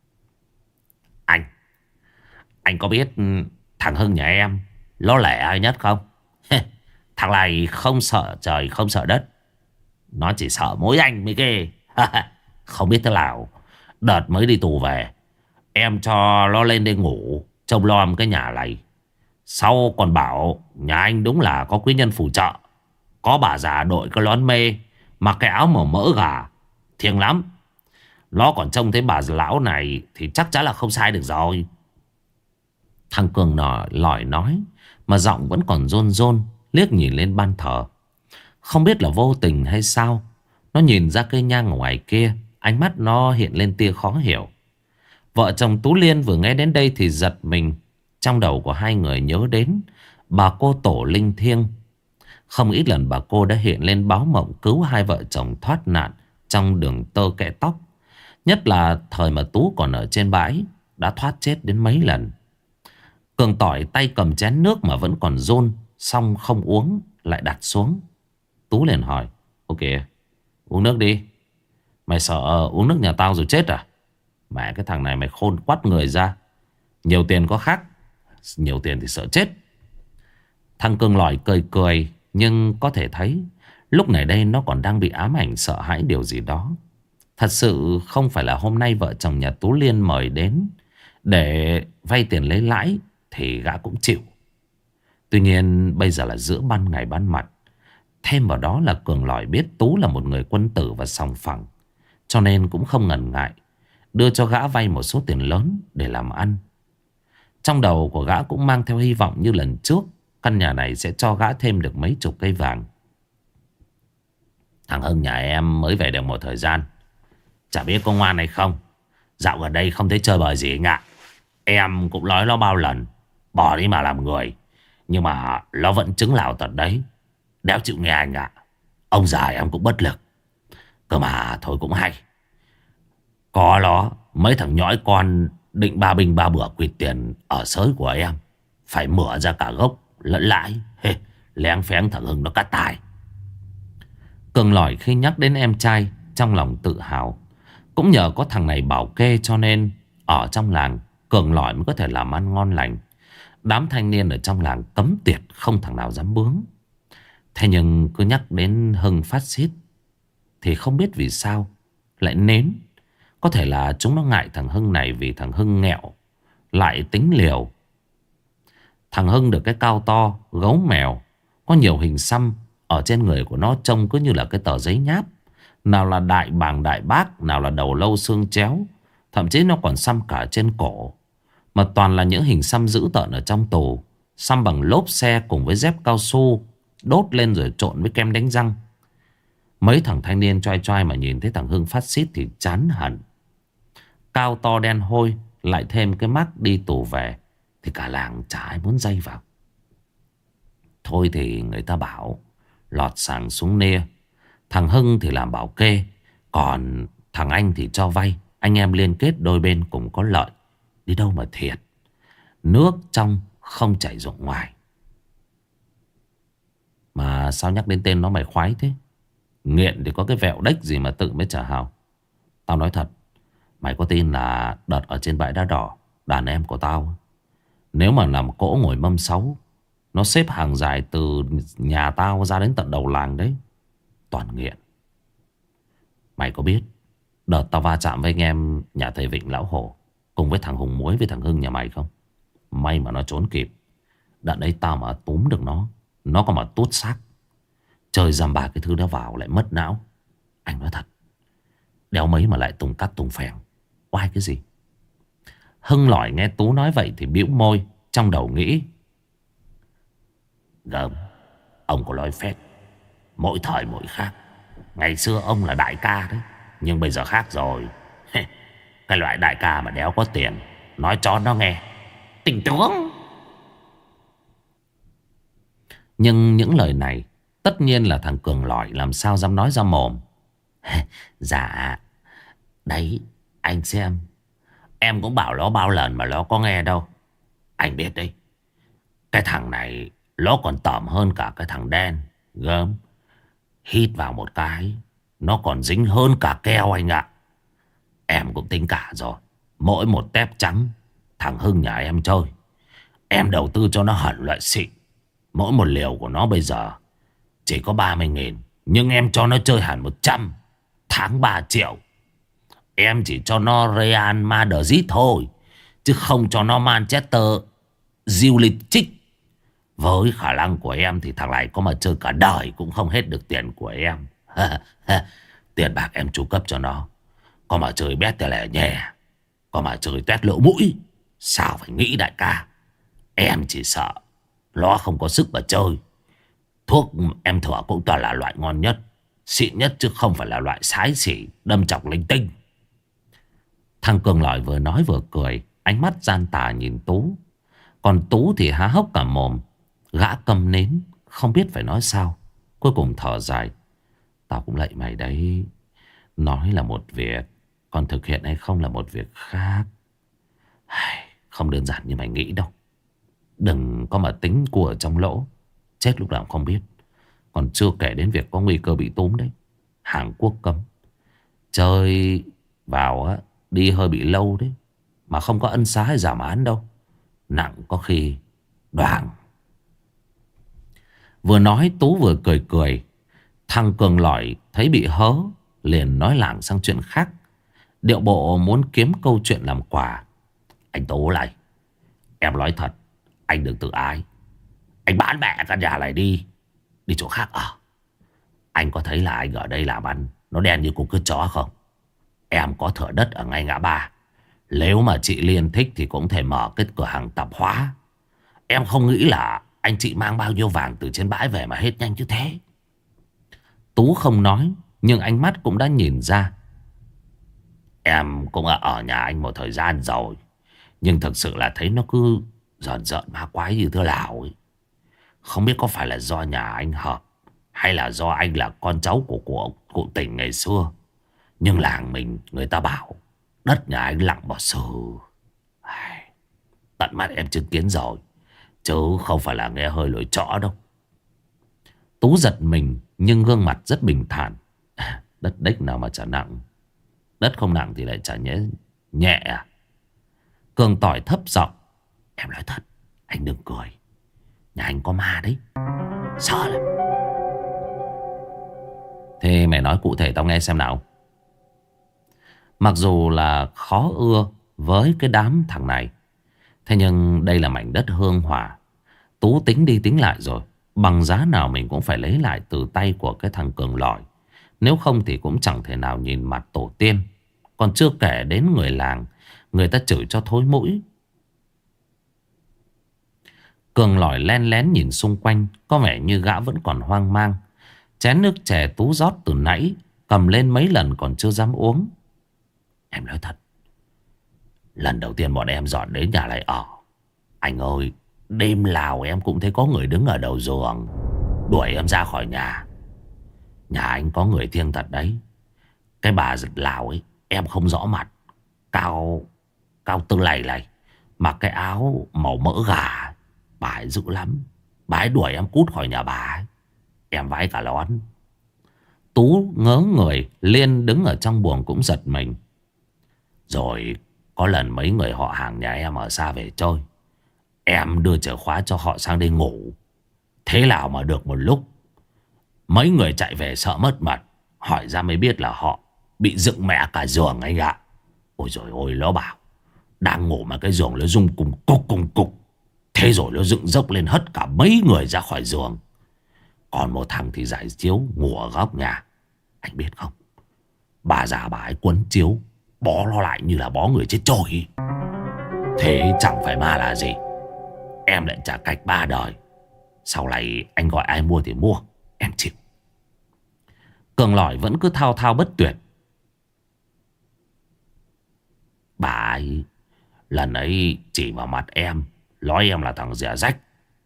Anh Anh có biết thằng Hưng nhà em nó lẻ ai nhất không? Thằng này không sợ trời không sợ đất, nó chỉ sợ mỗi anh mới ghê. Không biết thế nào, đợt mới đi tù về, em cho nó lên đây ngủ trông lom cái nhà này. Sau còn bảo nhà anh đúng là có quý nhân phù trợ, có bà già đội cái lón mê, mặc cái áo màu mỡ gà, thiêng lắm. Nó còn trông thấy bà lão này thì chắc chắn là không sai được rồi. Thằng Cường nọ lỏi nói, mà giọng vẫn còn rôn rôn, liếc nhìn lên ban thờ. Không biết là vô tình hay sao, nó nhìn ra cây nhang ở ngoài kia, ánh mắt nó hiện lên tia khó hiểu. Vợ chồng Tú Liên vừa nghe đến đây thì giật mình. Trong đầu của hai người nhớ đến bà cô tổ linh thiêng. Không ít lần bà cô đã hiện lên báo mộng cứu hai vợ chồng thoát nạn trong đường tơ kẽ tóc. Nhất là thời mà Tú còn ở trên bãi, đã thoát chết đến mấy lần. Cường tỏi tay cầm chén nước mà vẫn còn rôn, xong không uống, lại đặt xuống. Tú liền hỏi, ok, uống nước đi. Mày sợ uống nước nhà tao rồi chết à? Mẹ cái thằng này mày khôn quắt người ra. Nhiều tiền có khác, nhiều tiền thì sợ chết. Thằng Cường Lỏi cười cười, nhưng có thể thấy lúc này đây nó còn đang bị ám ảnh sợ hãi điều gì đó. Thật sự không phải là hôm nay vợ chồng nhà Tú Liên mời đến để vay tiền lấy lãi thì gã cũng chịu. Tuy nhiên bây giờ là giữa ban ngày ban mặt, thêm vào đó là Cường Lỏi biết Tú là một người quân tử và sòng phẳng, cho nên cũng không ngần ngại đưa cho gã vay một số tiền lớn để làm ăn. Trong đầu của gã cũng mang theo hy vọng như lần trước, căn nhà này sẽ cho gã thêm được mấy chục cây vàng. Thằng Hưng nhà em mới về được một thời gian, chả biết có ngoan hay không. Dạo gần đây không thấy chơi bời gì anh ạ. Em cũng nói nó bao lần bỏ đi mà làm người, nhưng mà nó vẫn chứng lào tật đấy, đéo chịu nghe anh ạ. Ông già em cũng bất lực. Cơ mà thôi cũng hay, có nó mấy thằng nhõi con định ba binh ba bữa quỵt tiền ở xới của em, phải mửa ra cả gốc lẫn lãi. Hey, lén phén thằng Hưng nó cắt tài. Cường Lỏi khi nhắc đến em trai trong lòng tự hào. Cũng nhờ có thằng này bảo kê cho nên ở trong làng Cường Lỏi mới có thể làm ăn ngon lành. Đám thanh niên ở trong làng cấm tiệt, không thằng nào dám bướng. Thế nhưng cứ nhắc đến Hưng phát xít thì không biết vì sao lại nến. Có thể là chúng nó ngại thằng Hưng này vì thằng Hưng nghèo, lại tính liều. Thằng Hưng được cái cao to, gấu mèo, có nhiều hình xăm ở trên người của nó, trông cứ như là cái tờ giấy nháp. Nào là đại bàng đại bác, nào là đầu lâu xương chéo, thậm chí nó còn xăm cả trên cổ. Mà toàn là những hình xăm dữ tợn ở trong tù. Xăm bằng lốp xe cùng với dép cao su, đốt lên rồi trộn với kem đánh răng. Mấy thằng thanh niên choai choai mà nhìn thấy thằng Hưng phát xít thì chán hẳn. Cao to đen hôi, lại thêm cái mác đi tù về, thì cả làng chả ai muốn dây vào. Thôi thì người ta bảo lọt sàng xuống nia. Thằng Hưng thì làm bảo kê, còn thằng Anh thì cho vay. Anh em liên kết đôi bên cùng có lợi. Đi đâu mà thiệt. Nước trong không chảy ruộng ngoài. Mà sao nhắc đến tên nó mày khoái thế? Nghiện thì có cái vẹo đếch gì mà tự mới trả hào. Tao nói thật, mày có tin là đợt ở trên bãi đá đỏ, đàn em của tao, nếu mà nằm cỗ ngồi mâm sáu, nó xếp hàng dài từ nhà tao ra đến tận đầu làng đấy, toàn nghiện. Mày có biết đợt tao va chạm với anh em nhà thầy Vịnh Lão Hổ cùng với thằng Hùng Muối với thằng Hưng nhà mày không? May mà nó trốn kịp. Đợt đấy tao mà túm được nó, nó còn mà tút xác. Chơi giam ba cái thứ đó vào lại mất não. Anh nói thật, đéo mấy mà lại tùng cắt tùng phèn, oai cái gì. Hưng lỏi nghe Tú nói vậy thì bĩu môi, trong đầu nghĩ: Gớm, ông có nói phép. Mỗi thời mỗi khác. Ngày xưa ông là đại ca đấy, nhưng bây giờ khác rồi. Cái loại đại ca mà đéo có tiền, nói cho nó nghe: Tỉnh tướng. Nhưng những lời này tất nhiên là thằng Cường lỏi làm sao dám nói ra mồm. Dạ, đấy, anh xem, em cũng bảo nó bao lần mà nó có nghe đâu. Anh biết đấy, cái thằng này nó còn tởm hơn cả cái thằng đen. Gớm, hít vào một cái, nó còn dính hơn cả keo anh ạ. Em cũng tính cả rồi. Mỗi một tép trắng thằng Hưng nhà em chơi, em đầu tư cho nó hẳn loại xịn. Mỗi một liều của nó bây giờ chỉ có ba mươi nghìn, nhưng em cho nó chơi hẳn một trăm. Tháng ba triệu. Em chỉ cho nó Real Madrid thôi, chứ không cho nó Manchester United. Với khả năng của em thì thằng này có mà chơi cả đời cũng không hết được tiền của em. Tiền bạc em chu cấp cho nó, có mà chơi bét tè lè nhè, có mà chơi tét lỗ mũi. Sao phải nghĩ đại ca. Em chỉ sợ nó không có sức mà chơi. Thuốc em thừa cũng toàn là loại ngon nhất, xịn nhất, chứ không phải là loại xái xỉ đâm chọc linh tinh. Thằng Cường lỏi vừa nói vừa cười, ánh mắt gian tà nhìn Tú. Còn Tú thì há hốc cả mồm. Gã câm nín, không biết phải nói sao. Cuối cùng thở dài: Tao cũng lạy mày đấy. Nói là một việc, còn thực hiện hay không là một việc khác. Không đơn giản như mày nghĩ đâu. Đừng có mà tính của trong lỗ, chết lúc nào không biết. Còn chưa kể đến việc có nguy cơ bị túm đấy. Hàn Quốc cấm. Chơi vào á, đi hơi bị lâu đấy, mà không có ân xá hay giảm án đâu. Nặng có khi đoàng. Vừa nói Tú vừa cười cười. Thằng Cường lỏi thấy bị hớ, liền nói lảng sang chuyện khác, điệu bộ muốn kiếm câu chuyện làm quà. Anh Tú này, em nói thật, anh đừng tự ái. Anh bán mẹ căn nhà này đi, đi chỗ khác ở. Anh có thấy là anh ở đây làm ăn nó đen như cục cứt chó không? Em có thửa đất ở ngay ngã ba. Nếu mà chị Liên thích thì cũng thể mở cái cửa hàng tạp hóa. Em không nghĩ là anh chị mang bao nhiêu vàng từ trên bãi về mà hết nhanh như thế. Tú không nói, nhưng ánh mắt cũng đã nhìn ra. Em cũng ở nhà anh một thời gian rồi, nhưng thực sự là thấy nó cứ giận giận ma quái như thế nào ấy. Không biết có phải là do nhà anh hợp, hay là do anh là con cháu của của cụ Tỉnh ngày xưa. Nhưng làng mình người ta bảo đất nhà anh lặng bỏ sử. Tận mắt em chứng kiến rồi, chứ không phải là nghe hơi lối chõ đâu. Tú giật mình, nhưng gương mặt rất bình thản. Đất đếch nào mà chả nặng. Đất không nặng thì lại chả nhẹ, nhẹ à? Cường tỏi thấp giọng: Em nói thật, anh đừng cười. Nhà anh có ma đấy, sợ lắm. Thế mày nói cụ thể tao nghe xem nào. Mặc dù là khó ưa với cái đám thằng này, thế nhưng đây là mảnh đất hương hỏa. Tú tính đi tính lại rồi, bằng giá nào mình cũng phải lấy lại từ tay của cái thằng Cường lỏi. Nếu không thì cũng chẳng thể nào nhìn mặt tổ tiên. Còn chưa kể đến người làng, người ta chửi cho thối mũi. Cường lỏi len lén nhìn xung quanh, có vẻ như gã vẫn còn hoang mang. Chén nước chè Tú rót từ nãy, cầm lên mấy lần còn chưa dám uống. Em nói thật, lần đầu tiên bọn em dọn đến nhà này ở, anh ơi, đêm nào em cũng thấy có người đứng ở đầu giường, đuổi em ra khỏi nhà. Nhà anh có người thiêng thật đấy. Cái bà giật Lào ấy, em không rõ mặt, Cao Cao tư lầy lầy, mặc cái áo màu mỡ gà. Bà ấy dữ lắm. Bà ấy đuổi em cút khỏi nhà bà ấy. Em vãi cả lón. Tú ngớ người. Liên đứng ở trong buồng cũng giật mình. Rồi có lần mấy người họ hàng nhà em ở xa về chơi, em đưa chìa khóa cho họ sang đây ngủ. Thế nào mà được một lúc, mấy người chạy về sợ mất mật. Hỏi ra mới biết là họ bị dựng mẹ cả giường anh ạ. Ôi dồi ôi, nó bảo đang ngủ mà cái giường nó rung cùng cục cùng cục. Thế rồi nó dựng dốc lên hất cả mấy người ra khỏi giường. Còn một thằng thì giải chiếu ngủ ở góc nhà. Anh biết không, bà già bà ấy quấn chiếu, bó nó lại như là bó người chết trôi. Thế chẳng phải ma là gì. Em lại trả cách ba đời. Sau này anh gọi ai mua thì mua, em chịu. Cường lỏi vẫn cứ thao thao bất tuyệt. Bà ấy lần ấy chỉ vào mặt em, nói em là thằng rẻ rách.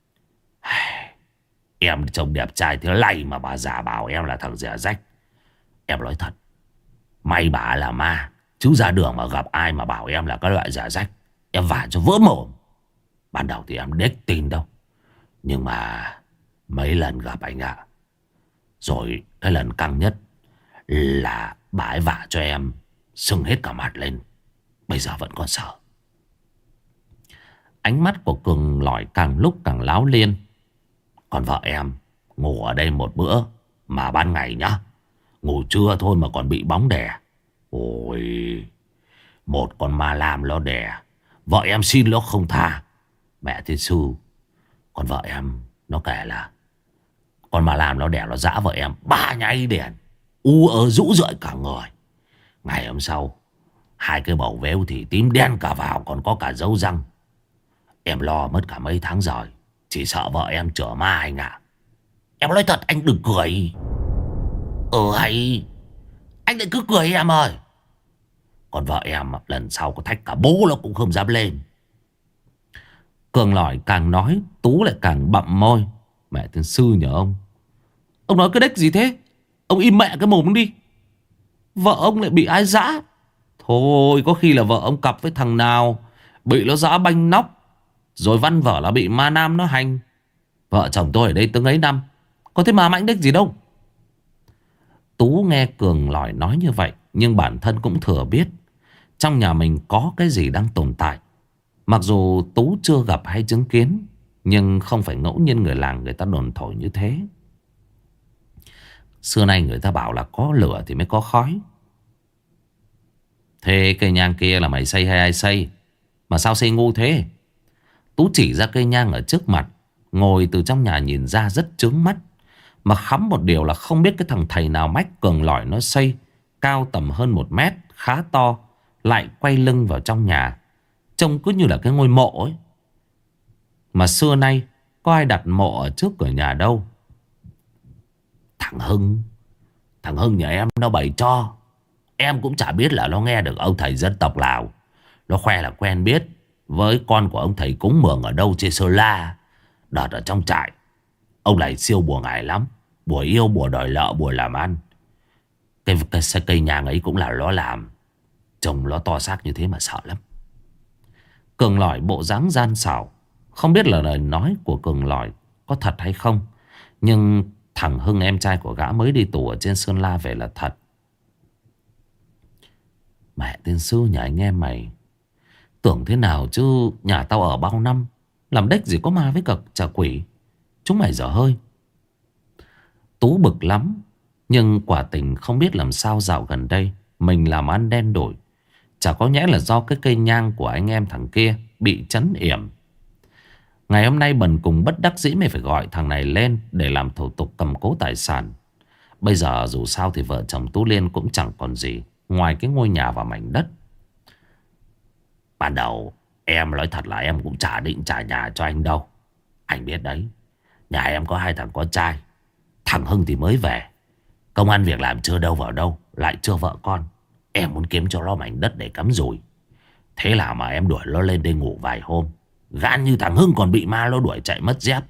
Em trông đẹp trai thế này mà bà già bảo em là thằng rẻ rách. Em nói thật, may bà là ma, chứ ra đường mà gặp ai mà bảo em là cái loại rẻ rách, em vả cho vỡ mồm. Ban đầu thì em đếch tin đâu, nhưng mà mấy lần gặp anh ạ. Rồi cái lần căng nhất là bà ấy vả cho em sưng hết cả mặt lên. Bây giờ vẫn còn sợ. Ánh mắt của Cường lỏi càng lúc càng láo liên. Còn vợ em ngủ ở đây một bữa mà ban ngày nhá, ngủ trưa thôi mà còn bị bóng đè. Ôi, một con ma lam nó đè, vợ em xin nó không tha. Mẹ thiên sư. Còn vợ em nó kể là con ma lam nó đè nó dã vợ em ba nháy đèn, u ớ rũ rượi cả người. Ngày hôm sau, hai cái bầu véo thì tím đen cả vào, còn có cả dấu răng. Em lo mất cả mấy tháng rồi, chỉ sợ vợ em chữa ma anh ạ. Em nói thật, anh đừng cười. Ừ hay, anh lại cứ cười em ơi. Còn vợ em lần sau có thách cả bố nó cũng không dám lên. Cường lỏi càng nói, Tú lại càng bặm môi. Mẹ thiên sư nhờ ông, ông nói cái đếch gì thế? Ông im mẹ cái mồm đi. Vợ ông lại bị ai dã? Thôi có khi là vợ ông cặp với thằng nào bị nó dã banh nóc, rồi văn vở là bị ma nam nó hành. Vợ chồng tôi ở đây từng ấy năm, có thấy ma mãnh đếch gì đâu. Tú nghe Cường lỏi nói như vậy, nhưng bản thân cũng thừa biết trong nhà mình có cái gì đang tồn tại. Mặc dù Tú chưa gặp hay chứng kiến, nhưng không phải ngẫu nhiên người làng người ta đồn thổi như thế. Xưa nay người ta bảo là có lửa thì mới có khói. Thế cây nhang kia là mày xây hay ai xây? Mà sao xây ngu thế? Tú chỉ ra cây nhang ở trước mặt, ngồi từ trong nhà nhìn ra rất chướng mắt. Mà khắm một điều là không biết cái thằng thầy nào mách Cường lỏi nó xây, cao tầm hơn một mét, khá to, lại quay lưng vào trong nhà, trông cứ như là cái ngôi mộ ấy. Mà xưa nay có ai đặt mộ ở trước cửa nhà đâu. Thằng Hưng Thằng Hưng nhà em nó bày cho. Em cũng chả biết là nó nghe được ông thầy dân tộc Lào. Nó khoe là quen biết với con của ông thầy cúng mường ở đâu trên Sơn La. Đợt ở trong trại, ông này siêu bùa ngải lắm, bùa yêu, bùa đòi lợ, bùa làm ăn. Cái, cái, cái cây nhang ấy cũng là nó làm. Trông nó to xác như thế mà sợ lắm. Cường lỏi bộ dáng gian xảo, không biết là lời nói của Cường lỏi có thật hay không, nhưng thằng Hưng em trai của gã mới đi tù ở trên Sơn La về là thật. Mẹ tiên sư nhà anh em mày, tưởng thế nào chứ nhà tao ở bao năm, làm đếch gì có ma với cả trả quỷ. Chúng mày dở hơi. Tú bực lắm, nhưng quả tình không biết làm sao dạo gần đây mình làm ăn đen đổi. Chả có nhẽ là do cái cây nhang của anh em thằng kia bị trấn yểm. Ngày hôm nay bần cùng bất đắc dĩ mày phải gọi thằng này lên để làm thủ tục cầm cố tài sản. Bây giờ dù sao thì vợ chồng Tú Liên cũng chẳng còn gì ngoài cái ngôi nhà và mảnh đất. Ban đầu em nói thật là em cũng chả định trả nhà cho anh đâu. Anh biết đấy, nhà em có hai thằng con trai. Thằng Hưng thì mới về, công ăn việc làm chưa đâu vào đâu, lại chưa vợ con. Em muốn kiếm cho nó mảnh đất để cắm rủi. Thế là mà em đuổi nó lên đây ngủ vài hôm. Gan như thằng Hưng còn bị ma nó đuổi chạy mất dép.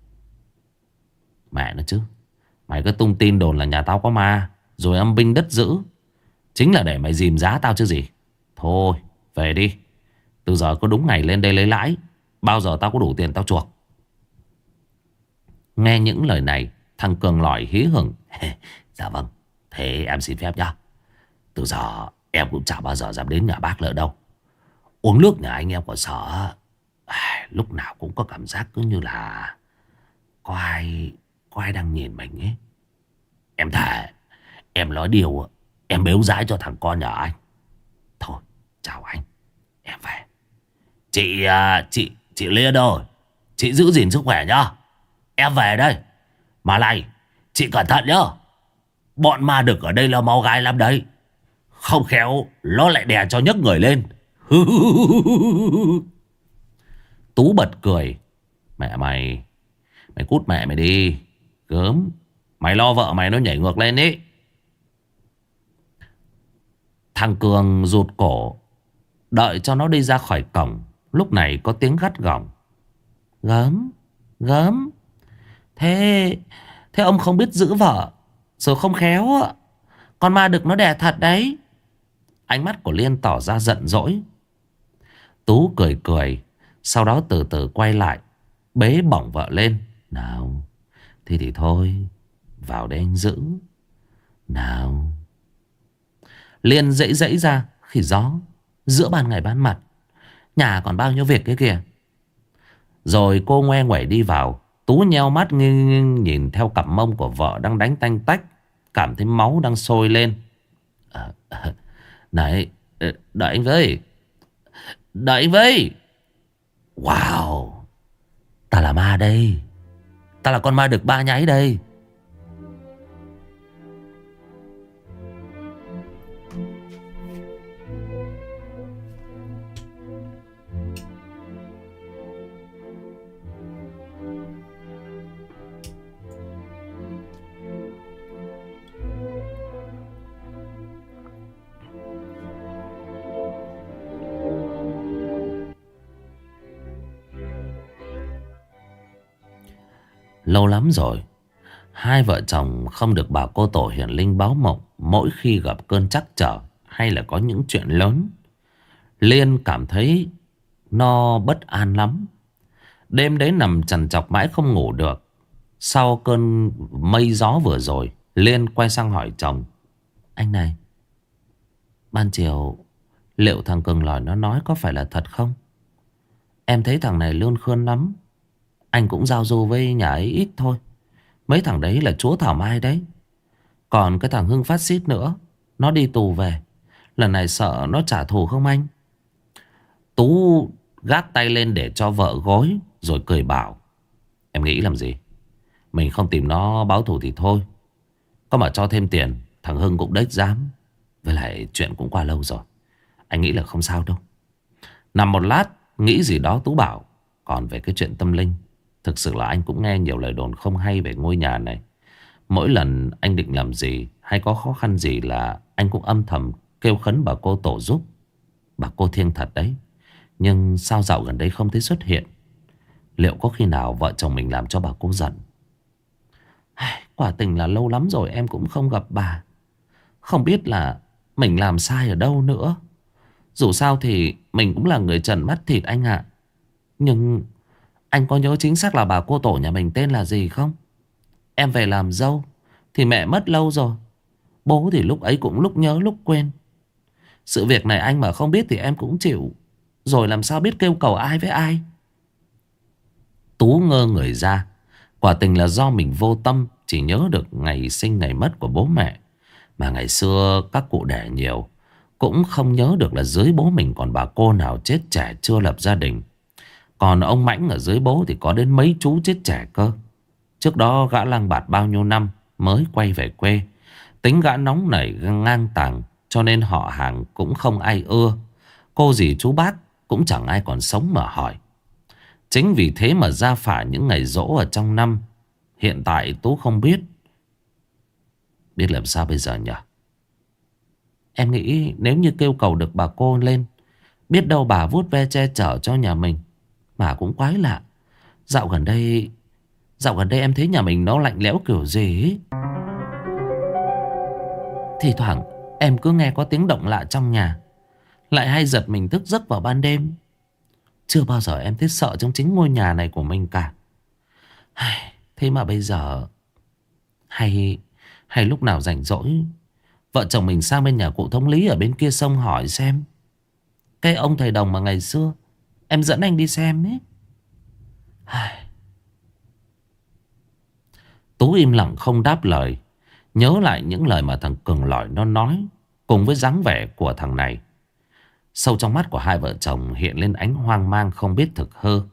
Mẹ nó chứ, mày cứ tung tin đồn là nhà tao có ma rồi âm binh đất giữ, chính là để mày dìm giá tao chứ gì. Thôi về đi, từ giờ có đúng ngày lên đây lấy lãi, bao giờ tao có đủ tiền tao chuộc. Nghe những lời này, thằng Cường lòi hí hửng. Dạ vâng, thế em xin phép nhá. Từ giờ em cũng chả bao giờ dám đến nhà bác nữa đâu. Uống nước nhà anh em còn sợ. À, lúc nào cũng có cảm giác cứ như là Có ai Có ai đang nhìn mình ấy. Em thề, em nói điều em bếu rãi cho thằng con nhà anh. Thôi chào anh, em về. Chị à, Chị Chị Liên ơi, chị giữ gìn sức khỏe nhá. Em về đây. Mà này, chị cẩn thận nhá. Bọn ma đực ở đây là máu gai lắm đấy. Không khéo nó lại đè cho nhấc người lên. Tú bật cười. Mẹ mày, mày cút mẹ mày đi. Gớm, mày lo vợ mày nó nhảy ngược lên ý. Thằng Cường rụt cổ, đợi cho nó đi ra khỏi cổng. Lúc này có tiếng gắt gỏng. Gớm, gớm, Thế Thế ông không biết giữ vợ, rồi không khéo con ma đực nó đẻ thật đấy. Ánh mắt của Liên tỏ ra giận dỗi. Tú cười cười, sau đó từ từ quay lại, bế bỏng vợ lên. Nào, thì thì thôi, vào đây anh giữ. Nào. Liên dãy dãy ra khi gió, giữa ban ngày ban mặt. Nhà còn bao nhiêu việc cái kìa. Rồi cô ngoe nguẩy đi vào. Tú nheo mắt nghiêng nghiêng nhìn theo cặp mông của vợ đang đánh tanh tách, cảm thấy máu đang sôi lên. à, à, Này, đợi anh với. Đợi anh với. Wow, ta là ma đây. Ta là con ma đực ba nháy đây. Lâu lắm rồi hai vợ chồng không được bà cô tổ hiển linh báo mộng. Mỗi khi gặp cơn trắc trở hay là có những chuyện lớn, Liên cảm thấy nó bất an lắm. Đêm đấy nằm trằn trọc mãi không ngủ được. Sau cơn mây gió vừa rồi, Liên quay sang hỏi chồng. Anh này, ban chiều liệu thằng Cường lòi nó nói có phải là thật không? Em thấy thằng này lươn khươn lắm. Anh cũng giao du với nhà ấy ít thôi. Mấy thằng đấy là chúa thảo mai đấy. Còn cái thằng Hưng phát xít nữa, nó đi tù về. Lần này sợ nó trả thù không anh? Tú gác tay lên để cho vợ gối, rồi cười bảo. Em nghĩ làm gì? Mình không tìm nó báo thù thì thôi. Có mà cho thêm tiền, thằng Hưng cũng đếch dám. Với lại chuyện cũng qua lâu rồi, anh nghĩ là không sao đâu. Nằm một lát nghĩ gì đó, Tú bảo. Còn về cái chuyện tâm linh, thực sự là anh cũng nghe nhiều lời đồn không hay về ngôi nhà này. Mỗi lần anh định làm gì hay có khó khăn gì là anh cũng âm thầm kêu khấn bà cô tổ giúp. Bà cô thiêng thật đấy, nhưng sao dạo gần đây không thấy xuất hiện. Liệu có khi nào vợ chồng mình làm cho bà cô giận? Quả tình là lâu lắm rồi em cũng không gặp bà. Không biết là mình làm sai ở đâu nữa. Dù sao thì mình cũng là người trần mắt thịt anh ạ. Nhưng anh có nhớ chính xác là bà cô tổ nhà mình tên là gì không? Em về làm dâu thì mẹ mất lâu rồi. Bố thì lúc ấy cũng lúc nhớ lúc quên. Sự việc này anh mà không biết thì em cũng chịu. Rồi làm sao biết kêu cầu ai với ai? Tú ngơ người ra. Quả tình là do mình vô tâm, chỉ nhớ được ngày sinh ngày mất của bố mẹ. Mà ngày xưa các cụ đẻ nhiều, cũng không nhớ được là dưới bố mình còn bà cô nào chết trẻ chưa lập gia đình. Còn ông Mãnh ở dưới bố thì có đến mấy chú chết trẻ cơ. Trước đó gã lang bạt bao nhiêu năm mới quay về quê. Tính gã nóng nảy ngang tàng, cho nên họ hàng cũng không ai ưa. Cô dì chú bác cũng chẳng ai còn sống mà hỏi. Chính vì thế mà ra phả những ngày giỗ ở trong năm, hiện tại Tú không biết Biết làm sao bây giờ nhỉ? Em nghĩ nếu như kêu cầu được bà cô lên, biết đâu bà vuốt ve che chở cho nhà mình. Mà cũng quái lạ, Dạo gần đây Dạo gần đây em thấy nhà mình nó lạnh lẽo kiểu gì ấy. Thì thoảng em cứ nghe có tiếng động lạ trong nhà, lại hay giật mình thức giấc vào ban đêm. Chưa bao giờ em thấy sợ trong chính ngôi nhà này của mình cả. Thế mà bây giờ Hay Hay lúc nào rảnh rỗi, vợ chồng mình sang bên nhà cụ thống lý ở bên kia sông hỏi xem. Cái ông thầy đồng mà ngày xưa em dẫn anh đi xem ấy. Tú im lặng không đáp lời. Nhớ lại những lời mà thằng Cường Lỏi nó nói, cùng với dáng vẻ của thằng này. Sâu trong mắt của hai vợ chồng hiện lên ánh hoang mang không biết thực hư.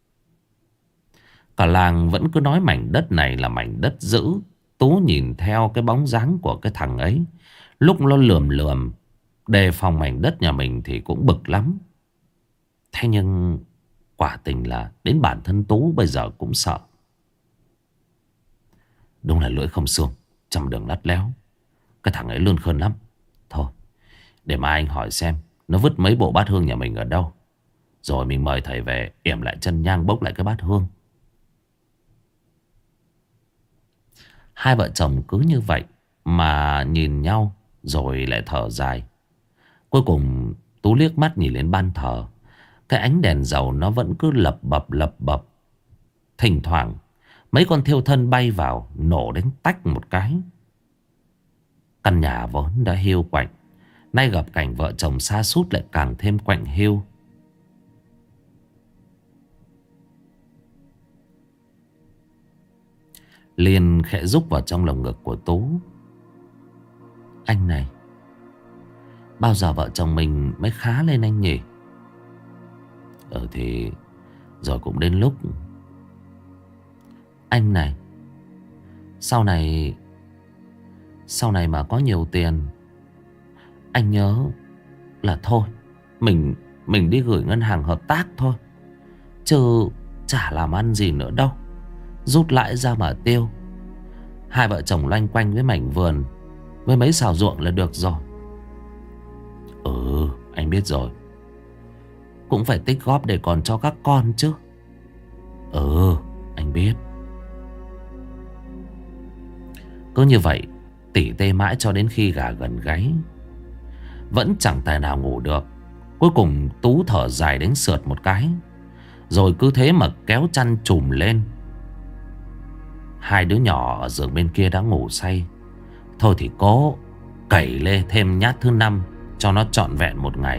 Cả làng vẫn cứ nói mảnh đất này là mảnh đất giữ. Tú nhìn theo cái bóng dáng của cái thằng ấy, lúc nó lườm lườm đề phòng mảnh đất nhà mình thì cũng bực lắm. Thế nhưng quả tình là đến bản thân Tú bây giờ cũng sợ. Đúng là lưỡi không xương, trăm đường lắt léo. Cái thằng ấy lươn khơn lắm. Thôi, để mai anh hỏi xem nó vứt mấy bộ bát hương nhà mình ở đâu, rồi mình mời thầy về yểm lại chân nhang bốc lại cái bát hương. Hai vợ chồng cứ như vậy mà nhìn nhau rồi lại thở dài. Cuối cùng Tú liếc mắt nhìn lên ban thờ. Cái ánh đèn dầu nó vẫn cứ lập bập lập bập. Thỉnh thoảng mấy con thiêu thân bay vào, nổ đến tách một cái. Căn nhà vốn đã hiu quạnh, nay gặp cảnh vợ chồng sa sút lại càng thêm quạnh hiu. Liên khẽ rúc vào trong lồng ngực của Tú. Anh này, bao giờ vợ chồng mình mới khá lên anh nhỉ? Ừ thì rồi cũng đến lúc. Anh này, Sau này Sau này mà có nhiều tiền, anh nhớ là thôi Mình Mình đi gửi ngân hàng hợp tác thôi, chứ chả làm ăn gì nữa đâu. Rút lãi ra mà tiêu. Hai vợ chồng loanh quanh với mảnh vườn, với mấy xào ruộng là được rồi. Ừ, anh biết rồi. Cũng phải tích góp để còn cho các con chứ. Ừ, anh biết. Cứ như vậy tỉ tê mãi cho đến khi gà gần gáy, vẫn chẳng tài nào ngủ được. Cuối cùng Tú thở dài đánh sượt một cái, rồi cứ thế mà kéo chăn trùm lên. Hai đứa nhỏ ở giường bên kia đã ngủ say. Thôi thì cố cẩy lê thêm nhát thứ năm cho nó trọn vẹn một ngày.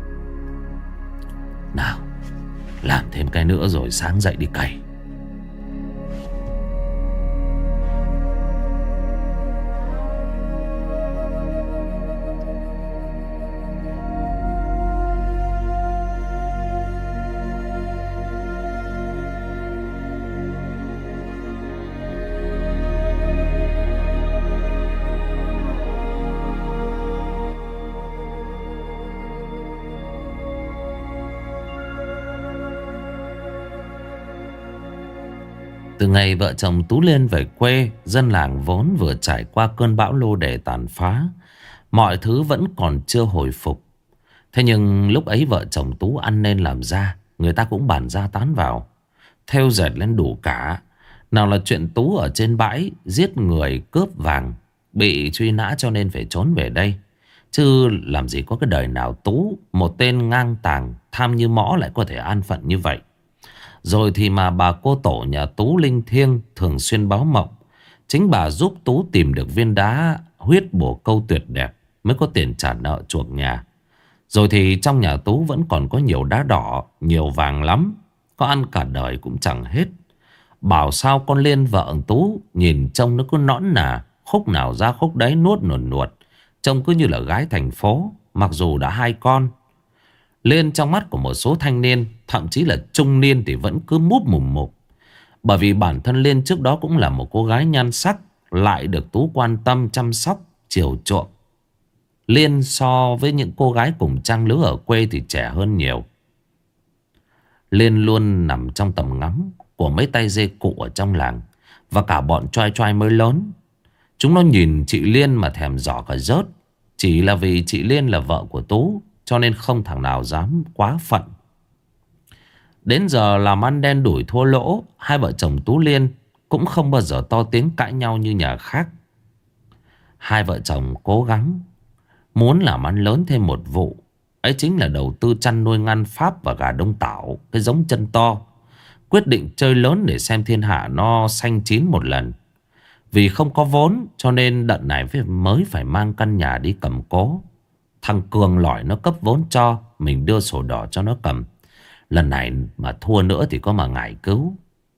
Nào, làm thêm cái nữa rồi sáng dậy đi cày. Từ ngày vợ chồng Tú Liên về quê, dân làng vốn vừa trải qua cơn bão lô đề tàn phá, mọi thứ vẫn còn chưa hồi phục. Thế nhưng lúc ấy vợ chồng Tú ăn nên làm ra, người ta cũng bàn ra tán vào, thêu dệt lên đủ cả. Nào là chuyện Tú ở trên bãi giết người cướp vàng, bị truy nã cho nên phải trốn về đây. Chứ làm gì có cái đời nào Tú, một tên ngang tàng tham như mõ, lại có thể an phận như vậy. Rồi thì mà bà cô tổ nhà Tú linh thiêng thường xuyên báo mộng. Chính bà giúp Tú tìm được viên đá huyết bổ câu tuyệt đẹp, mới có tiền trả nợ chuộc nhà. Rồi thì trong nhà Tú vẫn còn có nhiều đá đỏ, nhiều vàng lắm, có ăn cả đời cũng chẳng hết. Bảo sao con Liên vợ ông Tú nhìn trông nó cứ nõn nà, khúc nào ra khúc đấy nuốt nuột nuột, trông cứ như là gái thành phố, mặc dù đã hai con. Liên trong mắt của một số thanh niên, thậm chí là trung niên, thì vẫn cứ múp mùm mụp. Bởi vì bản thân Liên trước đó cũng là một cô gái nhan sắc, lại được Tú quan tâm chăm sóc chiều chuộng. Liên so với những cô gái cùng trang lứa ở quê thì trẻ hơn nhiều. Liên luôn nằm trong tầm ngắm của mấy tay dê cụ ở trong làng và cả bọn choai choai mới lớn. Chúng nó nhìn chị Liên mà thèm giỏ cả rớt. Chỉ là vì chị Liên là vợ của Tú, cho nên không thằng nào dám quá phận. Đến giờ làm ăn đen đủi thua lỗ, hai vợ chồng Tú Liên cũng không bao giờ to tiếng cãi nhau như nhà khác. Hai vợ chồng cố gắng muốn làm ăn lớn thêm một vụ. Ấy chính là đầu tư chăn nuôi ngăn Pháp và gà Đông Tảo, cái giống chân to. Quyết định chơi lớn để xem thiên hạ nó xanh chín một lần. Vì không có vốn cho nên đợt này mới phải mang căn nhà đi cầm cố. Thằng Cường lỏi nó cấp vốn cho, mình đưa sổ đỏ cho nó cầm. Lần này mà thua nữa thì có mà ngại cứu.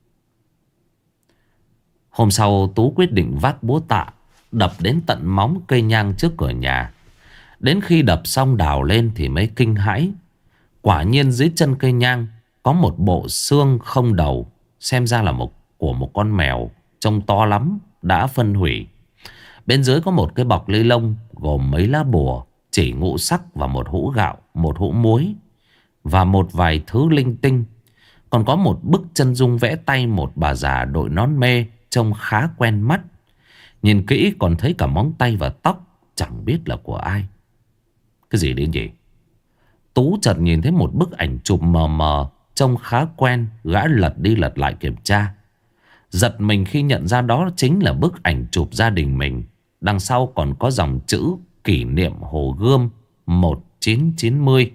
Hôm sau Tú quyết định vác búa tạ đập đến tận móng cây nhang trước cửa nhà. Đến khi đập xong đào lên thì mới kinh hãi. Quả nhiên dưới chân cây nhang có một bộ xương không đầu, xem ra là một của một con mèo trông to lắm, đã phân hủy. Bên dưới có một cái bọc ni lông gồm mấy lá bùa, chỉ ngũ sắc và một hũ gạo, một hũ muối và một vài thứ linh tinh. Còn có một bức chân dung vẽ tay một bà già đội nón mê trông khá quen mắt. Nhìn kỹ còn thấy cả móng tay và tóc, chẳng biết là của ai. Cái gì đến gì? Tú chợt nhìn thấy một bức ảnh chụp mờ mờ trông khá quen. Gã lật đi lật lại kiểm tra, giật mình khi nhận ra đó chính là bức ảnh chụp gia đình mình. Đằng sau còn có dòng chữ kỷ niệm Hồ Gươm một nghìn chín trăm chín mươi.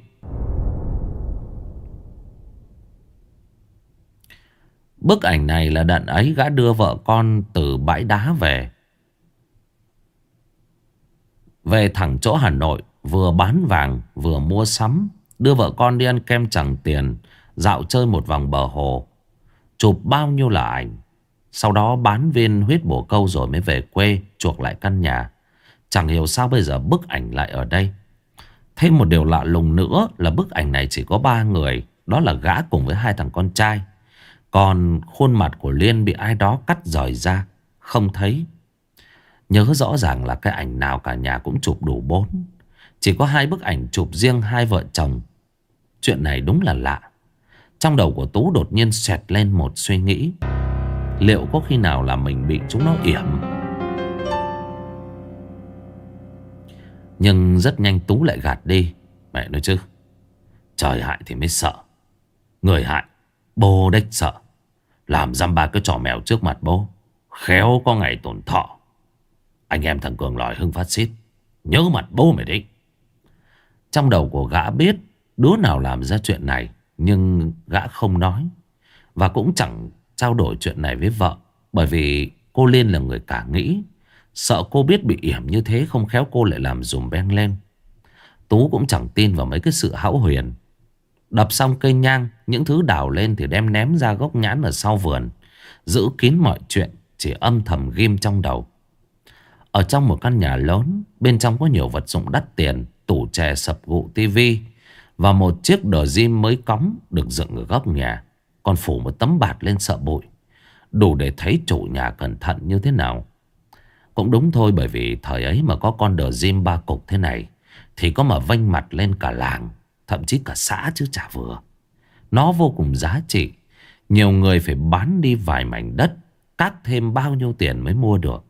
Bức ảnh này là đợt ấy gã đưa vợ con từ bãi đá về Về thẳng chỗ Hà Nội, vừa bán vàng vừa mua sắm, đưa vợ con đi ăn kem Tràng Tiền, dạo chơi một vòng bờ hồ. Chụp bao nhiêu là ảnh. Sau đó bán viên huyết bổ câu rồi mới về quê chuộc lại căn nhà. Chẳng hiểu sao bây giờ bức ảnh lại ở đây. Thêm một điều lạ lùng nữa là bức ảnh này chỉ có ba người. Đó là gã cùng với hai thằng con trai. Còn khuôn mặt của Liên bị ai đó cắt rời ra, không thấy. Nhớ rõ ràng là cái ảnh nào cả nhà cũng chụp đủ bốn. Chỉ có hai bức ảnh chụp riêng hai vợ chồng. Chuyện này đúng là lạ. Trong đầu của Tú đột nhiên xẹt lên một suy nghĩ. Liệu có khi nào là mình bị chúng nó yểm? Nhưng rất nhanh Tú lại gạt đi. Mẹ nói chứ, trời hại thì mới sợ, người hại bố đếch sợ. Làm dăm ba cái trò mèo trước mặt bố, khéo có ngày tổn thọ. Anh em thằng Cường lòi hưng phát xít, nhớ mặt bố mày đấy. Trong đầu của gã biết đứa nào làm ra chuyện này, nhưng gã không nói và cũng chẳng trao đổi chuyện này với vợ. Bởi vì cô Liên là người cả nghĩ, sợ cô biết bị yểm như thế không khéo cô lại làm dùm beng lên. Tú cũng chẳng tin vào mấy cái sự hão huyền. Đập xong cây nhang, những thứ đào lên thì đem ném ra gốc nhãn ở sau vườn, giữ kín mọi chuyện, chỉ âm thầm ghim trong đầu. Ở trong một căn nhà lớn, bên trong có nhiều vật dụng đắt tiền, tủ chè sập gụ, tivi và một chiếc đờ gym mới cóng được dựng ở góc nhà, còn phủ một tấm bạt lên sợ bụi, đủ để thấy chủ nhà cẩn thận như thế nào. Cũng đúng thôi, bởi vì thời ấy mà có con đờ gym ba cục thế này thì có mà vênh mặt lên cả làng, thậm chí cả xã chứ chả vừa. Nó vô cùng giá trị, nhiều người phải bán đi vài mảnh đất, cát thêm bao nhiêu tiền mới mua được.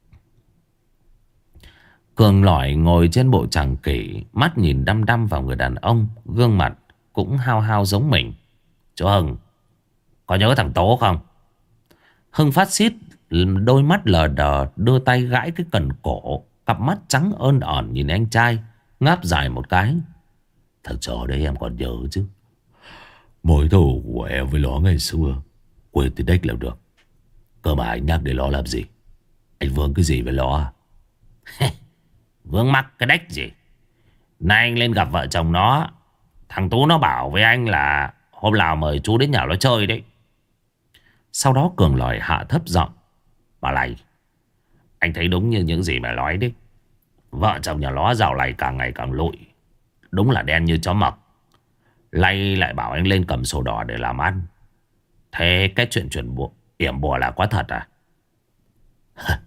Cường lỏi ngồi trên bộ tràng kỷ, mắt nhìn đăm đăm vào người đàn ông, gương mặt cũng hao hao giống mình. Chú Hưng, có nhớ thằng Tố không? Hưng phát xít, đôi mắt lờ đờ, đưa tay gãi cái cần cổ, cặp mắt trắng ơn ỏn nhìn anh trai, ngáp dài một cái. Thằng trò đấy em còn nhớ chứ. Mối thù của em với nó ngày xưa quên tới đếch là được. Cơ mà anh nhắc để nó làm gì? Anh vướng cái gì với nó à? Vướng mắc cái đếch gì? Nay anh lên gặp vợ chồng nó, thằng Tú nó bảo với anh là hôm nào mời chú đến nhà nó chơi đấy. Sau đó Cường lòi hạ thấp giọng. Bà này, anh thấy đúng như những gì mày nói đấy. Vợ chồng nhà nó dạo này càng ngày càng lụi, đúng là đen như chó mập. Lay lại bảo anh lên cầm sổ đỏ để làm ăn. Thế cái chuyện chuyện bùa, yểm bùa là quá thật à?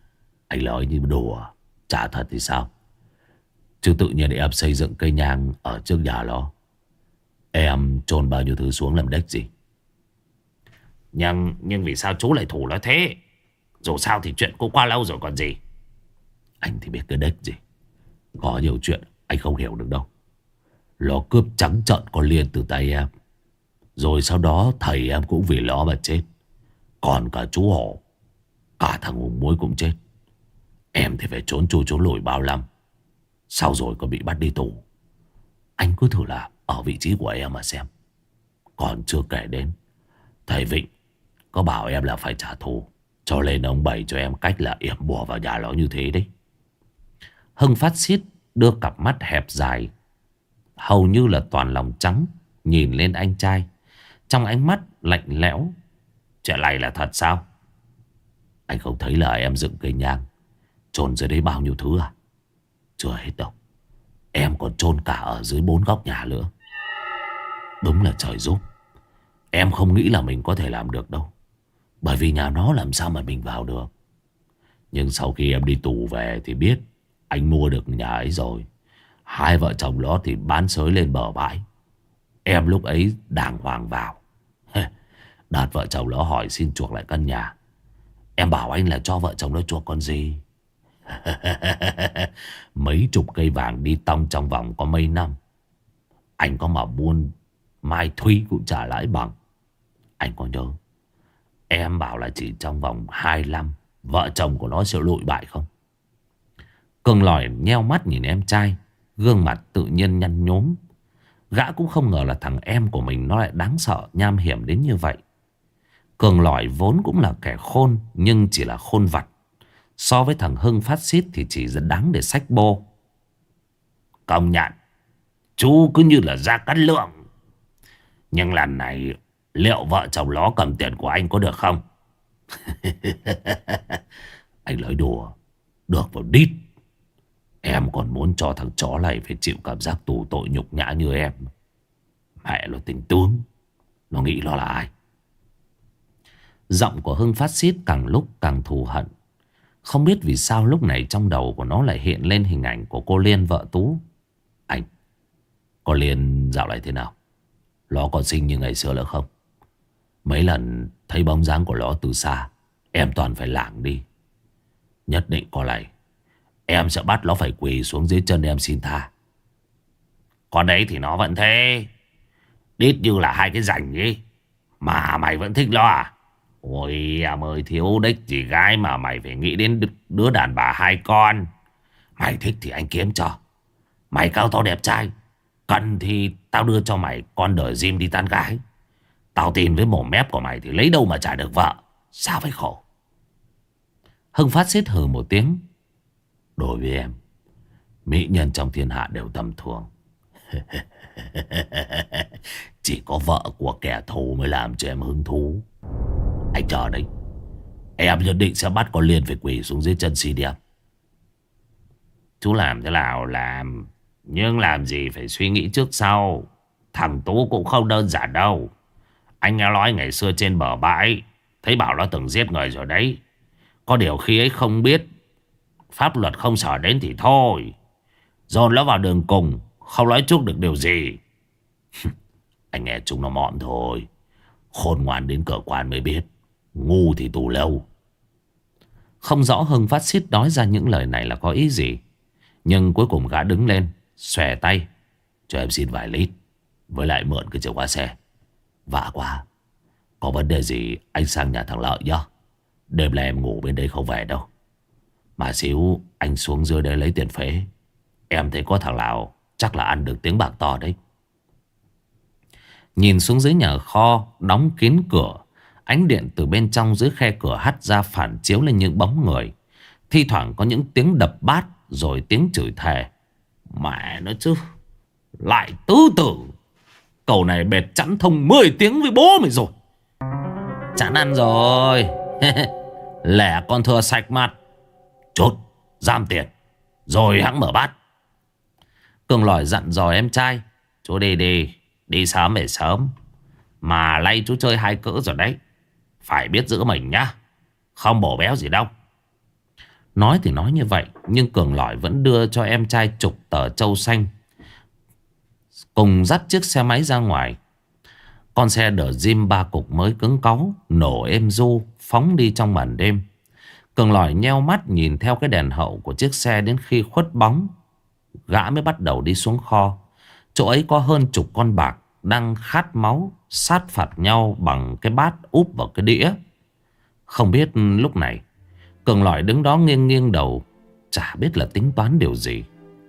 Anh nói như đùa, chả thật thì sao? Chứ tự nhiên em xây dựng cây nhang ở trước nhà nó, em chôn bao nhiêu thứ xuống làm đếch gì? Nhưng nhưng vì sao chú lại thủ nó thế? Dù sao thì chuyện cũng qua lâu rồi còn gì. Anh thì biết cái đếch gì. Có nhiều chuyện anh không hiểu được đâu. Nó cướp trắng trợn con Liên từ tay em, rồi sau đó thầy em cũng vì nó mà chết. Còn cả chú Hổ, cả thằng Hùng Muối cũng chết. Em thì phải trốn chui trốn lủi bao năm, sau rồi còn bị bắt đi tù. Anh cứ thử làm ở vị trí của em mà xem. Còn chưa kể đến thầy Vịnh có bảo em là phải trả thù, cho nên ông bày cho em cách là yểm bùa vào nhà nó như thế đấy. Hưng phát xít đưa cặp mắt hẹp dài, hầu như là toàn lòng trắng, nhìn lên anh trai. Trong ánh mắt lạnh lẽo. Chuyện này là thật sao? Anh không thấy là em dựng cây nhang chôn dưới đấy bao nhiêu thứ à? Chưa hết đâu, em còn chôn cả ở dưới bốn góc nhà nữa. Đúng là trời giúp. Em không nghĩ là mình có thể làm được đâu, bởi vì nhà nó làm sao mà mình vào được. Nhưng sau khi em đi tù về thì biết anh mua được nhà ấy rồi. Hai vợ chồng nó thì bán xới lên bờ bãi. Em lúc ấy đàng hoàng vào. Đạt vợ chồng nó hỏi xin chuộc lại căn nhà. Em bảo anh là cho vợ chồng nó chuộc con gì. Mấy chục cây vàng đi tong trong vòng có mấy năm. Anh có mà buôn mai thúy cũng trả lãi bằng. Anh có nhớ em bảo là chỉ trong vòng hai năm vợ chồng của nó sẽ lụi bại không? Cường lỏi nheo mắt nhìn em trai, gương mặt tự nhiên nhăn nhốm. Gã cũng không ngờ là thằng em của mình nó lại đáng sợ nham hiểm đến như vậy. Cường lỏi vốn cũng là kẻ khôn, nhưng chỉ là khôn vặt. So với thằng Hưng phát xít thì chỉ rất đáng để xách bô. Công nhận, chú cứ như là Gia Cát Lượng. Nhưng lần này liệu vợ chồng nó cầm tiền của anh có được không? Anh nói đùa. Được vào đít. Em còn muốn cho thằng chó này phải chịu cảm giác tù tội nhục nhã như em. Mẹ nó tính tướng. Nó nghĩ nó là ai? Giọng của Hưng phát xít càng lúc càng thù hận. Không biết vì sao lúc này trong đầu của nó lại hiện lên hình ảnh của cô Liên vợ Tú. Anh, con Liên dạo lại thế nào? Nó còn xinh như ngày xưa nữa không? Mấy lần thấy bóng dáng của nó từ xa, em toàn phải lảng đi. Nhất định có này, em sẽ bắt nó phải quỳ xuống dưới chân em xin tha. Còn đấy thì nó vẫn thế. Đít như là hai cái rành ấy. Mà mày vẫn thích nó à? Ôi em ơi, thiếu đích gì gái mà mày phải nghĩ đến đứa đàn bà hai con. Mày thích thì anh kiếm cho. Mày cao to đẹp trai, cần thì tao đưa cho mày con đỡ Jim đi tán gái. Tao tin với mồm mép của mày thì lấy đâu mà trả được vợ. Sao phải khổ? Hưng phát xít hừ một tiếng. Đối với em, mỹ nhân trong thiên hạ đều tầm thường. Chỉ có vợ của kẻ thù mới làm cho em hứng thú. Anh chờ đấy, em nhất định sẽ bắt con Liên phải quỳ xuống dưới chân xin em. Chú làm thế nào làm, nhưng làm gì phải suy nghĩ trước sau. Thằng Tú cũng không đơn giản đâu. Anh nghe nói ngày xưa trên bờ bãi thấy bảo nó từng giết người rồi đấy. Có điều khi ấy không biết, pháp luật không sợ đến thì thôi. Dồn nó vào đường cùng, không nói chúc được điều gì. Anh nghe chúng nó mọn thôi. Khôn ngoan đến cơ quan mới biết, ngu thì tù lâu. Không rõ Hưng phát xít nói ra những lời này là có ý gì, nhưng cuối cùng gã đứng lên, xòe tay. Cho em xin vài lít, với lại mượn cái chìa khóa xe. Vả quá. Có vấn đề gì anh sang nhà thằng Lợi nhá. Đêm nay em ngủ bên đây không về đâu. Mà xíu anh xuống dưới đây lấy tiền phế. Em thấy có thằng nào chắc là ăn được tiếng bạc to đấy. Nhìn xuống dưới nhà kho đóng kín cửa, ánh điện từ bên trong dưới khe cửa hắt ra phản chiếu lên những bóng người. Thi thoảng có những tiếng đập bát, rồi tiếng chửi thề. Mẹ nó chứ, lại tứ tử. Cậu này bệt chẵn thông mười tiếng với bố mày rồi. Chán ăn rồi. Lẻ con thừa sạch mặt. Chốt, giam tiền, rồi hẵng mở bát. Cường lỏi dặn dò em trai. Chú đi đi, đi sớm về sớm. Mà lay chú chơi hai cỡ rồi đấy. Phải biết giữ mình nhá, không bổ béo gì đâu. Nói thì nói như vậy, nhưng Cường Lỏi vẫn đưa cho em trai chục tờ trâu xanh, cùng dắt chiếc xe máy ra ngoài. Con xe đờ Jim ba cục mới cứng cáu nổ êm du, phóng đi trong màn đêm. Cường Lỏi nheo mắt nhìn theo cái đèn hậu của chiếc xe đến khi khuất bóng, gã mới bắt đầu đi xuống kho. Chỗ ấy có hơn chục con bạc đang khát máu sát phạt nhau bằng cái bát úp vào cái đĩa. Không biết lúc này Cường Lỏi đứng đó nghiêng nghiêng đầu, chả biết là tính toán điều gì.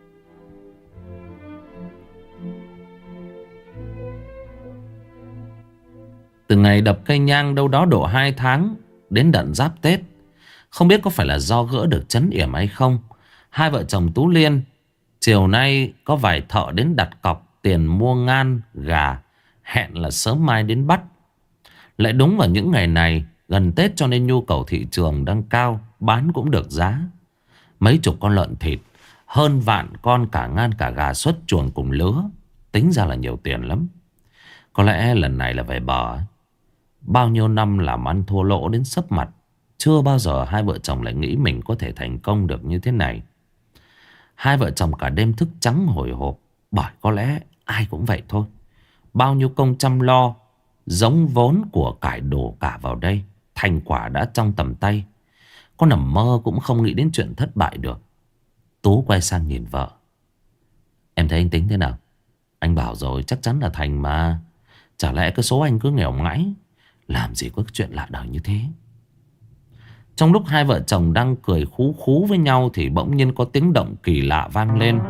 Từ ngày đập cây nhang đâu đó độ hai tháng đến đận giáp Tết, không biết có phải là do gỡ được trấn yểm hay không, hai vợ chồng Tú Liên chiều nay có vài thợ đến đặt cọc tiền mua ngan gà, hẹn là sớm mai đến bắt. Lại đúng vào những ngày này gần Tết cho nên nhu cầu thị trường đang cao, bán cũng được giá. Mấy chục con lợn thịt, hơn vạn con cả ngan cả gà xuất chuồng cùng lứa, tính ra là nhiều tiền lắm. Có lẽ lần này là về bờ. Bao nhiêu năm làm ăn thua lỗ đến sấp mặt, chưa bao giờ hai vợ chồng lại nghĩ mình có thể thành công được như thế này. Hai vợ chồng cả đêm thức trắng hồi hộp, bởi có lẽ ai cũng vậy thôi. Bao nhiêu công chăm lo, giống vốn của cải đổ cả vào đây, thành quả đã trong tầm tay. Có nằm mơ cũng không nghĩ đến chuyện thất bại được. Tú quay sang nhìn vợ. Em thấy anh tính thế nào? Anh bảo rồi, chắc chắn là thành mà. Chả lẽ cái số anh cứ nghèo ngãi, làm gì có chuyện lạ đời như thế. Trong lúc hai vợ chồng đang cười khú khú với nhau thì bỗng nhiên có tiếng động kỳ lạ vang lên.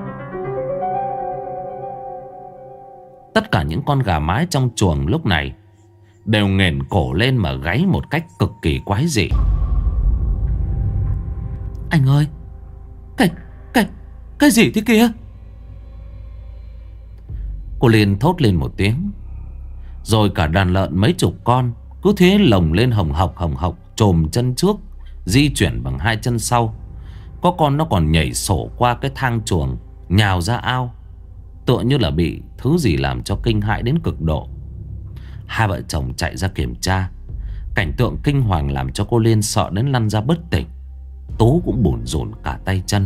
Tất cả những con gà mái trong chuồng lúc này đều nghển cổ lên mà gáy một cách cực kỳ quái dị. Anh ơi, Cái, cái, cái gì thế kia? Cô Liên thốt lên một tiếng. Rồi cả đàn lợn mấy chục con cứ thế lồng lên hồng hộc hồng hộc, chồm chân trước, di chuyển bằng hai chân sau. Có con nó còn nhảy sổ qua cái thang chuồng, nhào ra ao, tựa như là bị thứ gì làm cho kinh hãi đến cực độ. Hai vợ chồng chạy ra kiểm tra. Cảnh tượng kinh hoàng làm cho cô Liên sợ đến lăn ra bất tỉnh. Tú cũng bủn rủn cả tay chân.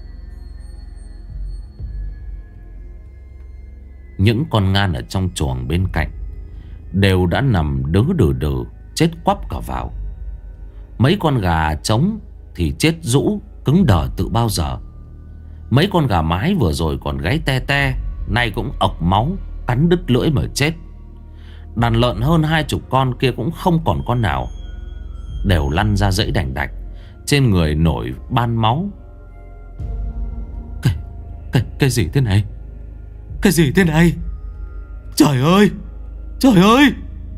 Những con ngan ở trong chuồng bên cạnh đều đã nằm đứ đừ đừ, chết quắp cả vào. Mấy con gà trống thì chết rũ, cứng đờ từ bao giờ. Mấy con gà mái vừa rồi còn gáy te te, nay cũng ọc máu, cắn đứt lưỡi mà chết. Đàn lợn hơn hai chục con kia cũng không còn con nào, đều lăn ra dãy đành đạch, trên người nổi ban máu. Cái, cái, cái gì thế này? Cái gì thế này? Trời ơi! Trời ơi!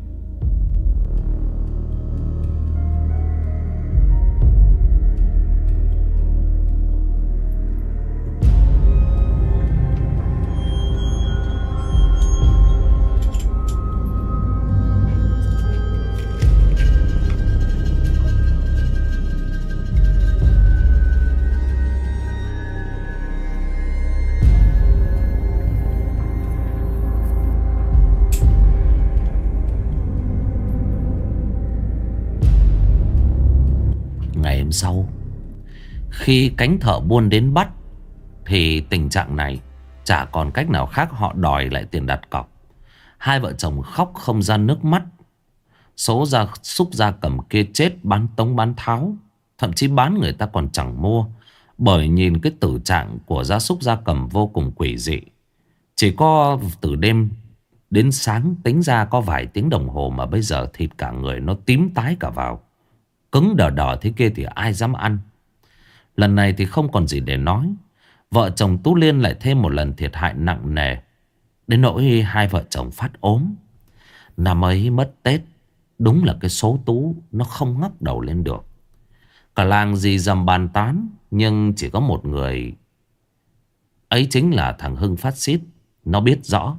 Sau khi cánh thợ buôn đến bắt thì tình trạng này chả còn cách nào khác, họ đòi lại tiền đặt cọc. Hai vợ chồng khóc không ra nước mắt. Số gia súc gia cầm kia chết bán tống bán tháo, thậm chí bán người ta còn chẳng mua, bởi nhìn cái tử trạng của gia súc gia cầm vô cùng quỷ dị. Chỉ có từ đêm đến sáng tính ra có vài tiếng đồng hồ mà bây giờ thịt cả người nó tím tái cả vào, cứng đờ đờ thế kia thì ai dám ăn. Lần này thì không còn gì để nói. Vợ chồng Tú Liên lại thêm một lần thiệt hại nặng nề, đến nỗi hai vợ chồng phát ốm. Năm ấy mất Tết, đúng là cái số Tú nó không ngóc đầu lên được. Cả làng gì dầm bàn tán, nhưng chỉ có một người, ấy chính là thằng Hưng phát xít. Nó biết rõ.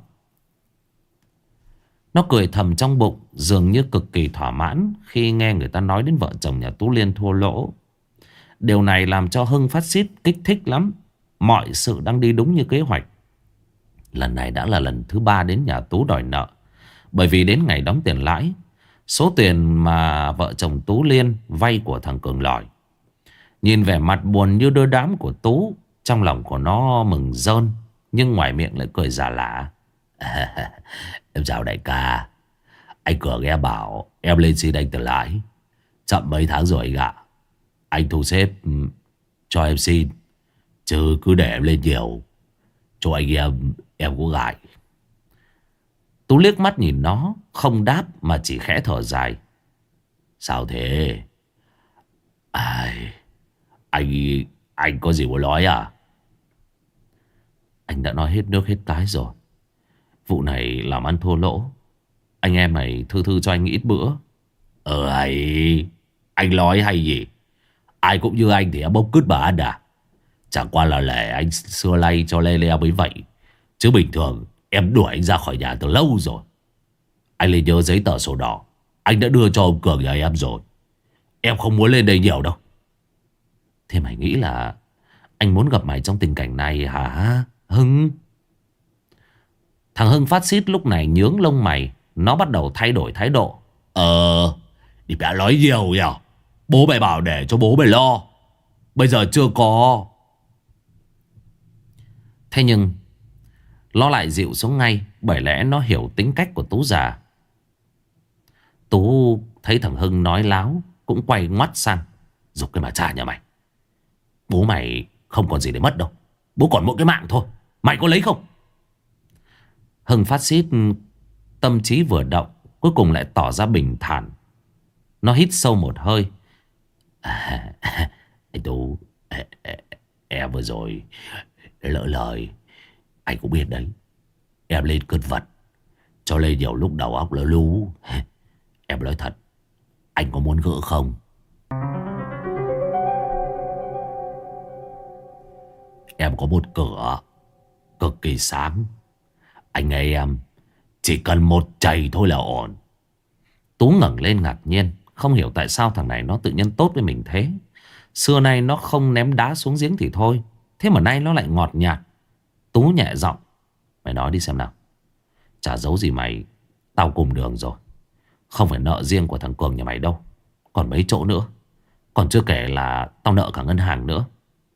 Nó cười thầm trong bụng, dường như cực kỳ thỏa mãn khi nghe người ta nói đến vợ chồng nhà Tú Liên thua lỗ. Điều này làm cho Hưng phát xít kích thích lắm. Mọi sự đang đi đúng như kế hoạch. Lần này đã là lần thứ ba đến nhà Tú đòi nợ. Bởi vì đến ngày đóng tiền lãi, số tiền mà vợ chồng Tú Liên vay của thằng Cường Lỏi, Nhìn vẻ mặt buồn như đưa đám của Tú, trong lòng của nó mừng rơn, nhưng ngoài miệng lại cười giả lả. Em chào đại ca. Anh Cường nghe bảo em lên xin anh từ lái. Chậm mấy tháng rồi anh ạ. Anh thu xếp cho em xin, chứ cứ để em lên nhiều cho anh em em cũng ngại. Tú liếc mắt nhìn nó, không đáp mà chỉ khẽ thở dài. Sao thế? Ai, anh anh có gì muốn nói à? Anh đã nói hết nước hết cái rồi. Vụ này làm ăn thua lỗ. Anh em mày thư thư cho anh ít bữa. Ờ hay, anh nói hay gì? Ai cũng như anh thì em bốc cứt bà ăn à? Chẳng qua là lệ anh xưa nay cho lê lê mới vậy. Chứ bình thường em đuổi anh ra khỏi nhà từ lâu rồi. Anh lên nhớ giấy tờ sổ đỏ anh đã đưa cho ông Cường nhà em rồi. Em không muốn lên đây nhiều đâu. Thế mày nghĩ là anh muốn gặp mày trong tình cảnh này hả Hưng? Thằng Hưng phát xít lúc này nhướng lông mày. Nó bắt đầu thay đổi thái độ. Ờ, đi đã nói nhiều nhỉ. Bố mày bảo để cho bố mày lo, bây giờ chưa có. Thế nhưng nó lại dịu xuống ngay, bởi lẽ nó hiểu tính cách của Tú già. Tú thấy thằng Hưng nói láo, cũng quay ngoắt sang. Giục cái mà trả nhà mày. Bố mày không còn gì để mất đâu. Bố còn mỗi cái mạng thôi. Mày có lấy không? Hưng phát xít tâm trí vừa động, cuối cùng lại tỏ ra bình thản. Nó hít sâu một hơi. À, anh Tú, em vừa rồi lỡ lời. Anh cũng biết đấy. Em lên cơn vật, cho lên nhiều lúc đầu óc lỡ lú. Em nói thật, anh có muốn gỡ không? Em có một cửa cực kỳ sáng. Anh nghe em, chỉ cần một chày thôi là ổn. Tú ngẩng lên ngạc nhiên, không hiểu tại sao thằng này nó tự nhiên tốt với mình thế. Xưa nay nó không ném đá xuống giếng thì thôi, thế mà nay nó lại ngọt nhạt. Tú nhẹ giọng. Mày nói đi xem nào. Chả giấu gì mày, tao cùng đường rồi. Không phải nợ riêng của thằng Cường nhà mày đâu, còn mấy chỗ nữa. Còn chưa kể là tao nợ cả ngân hàng nữa.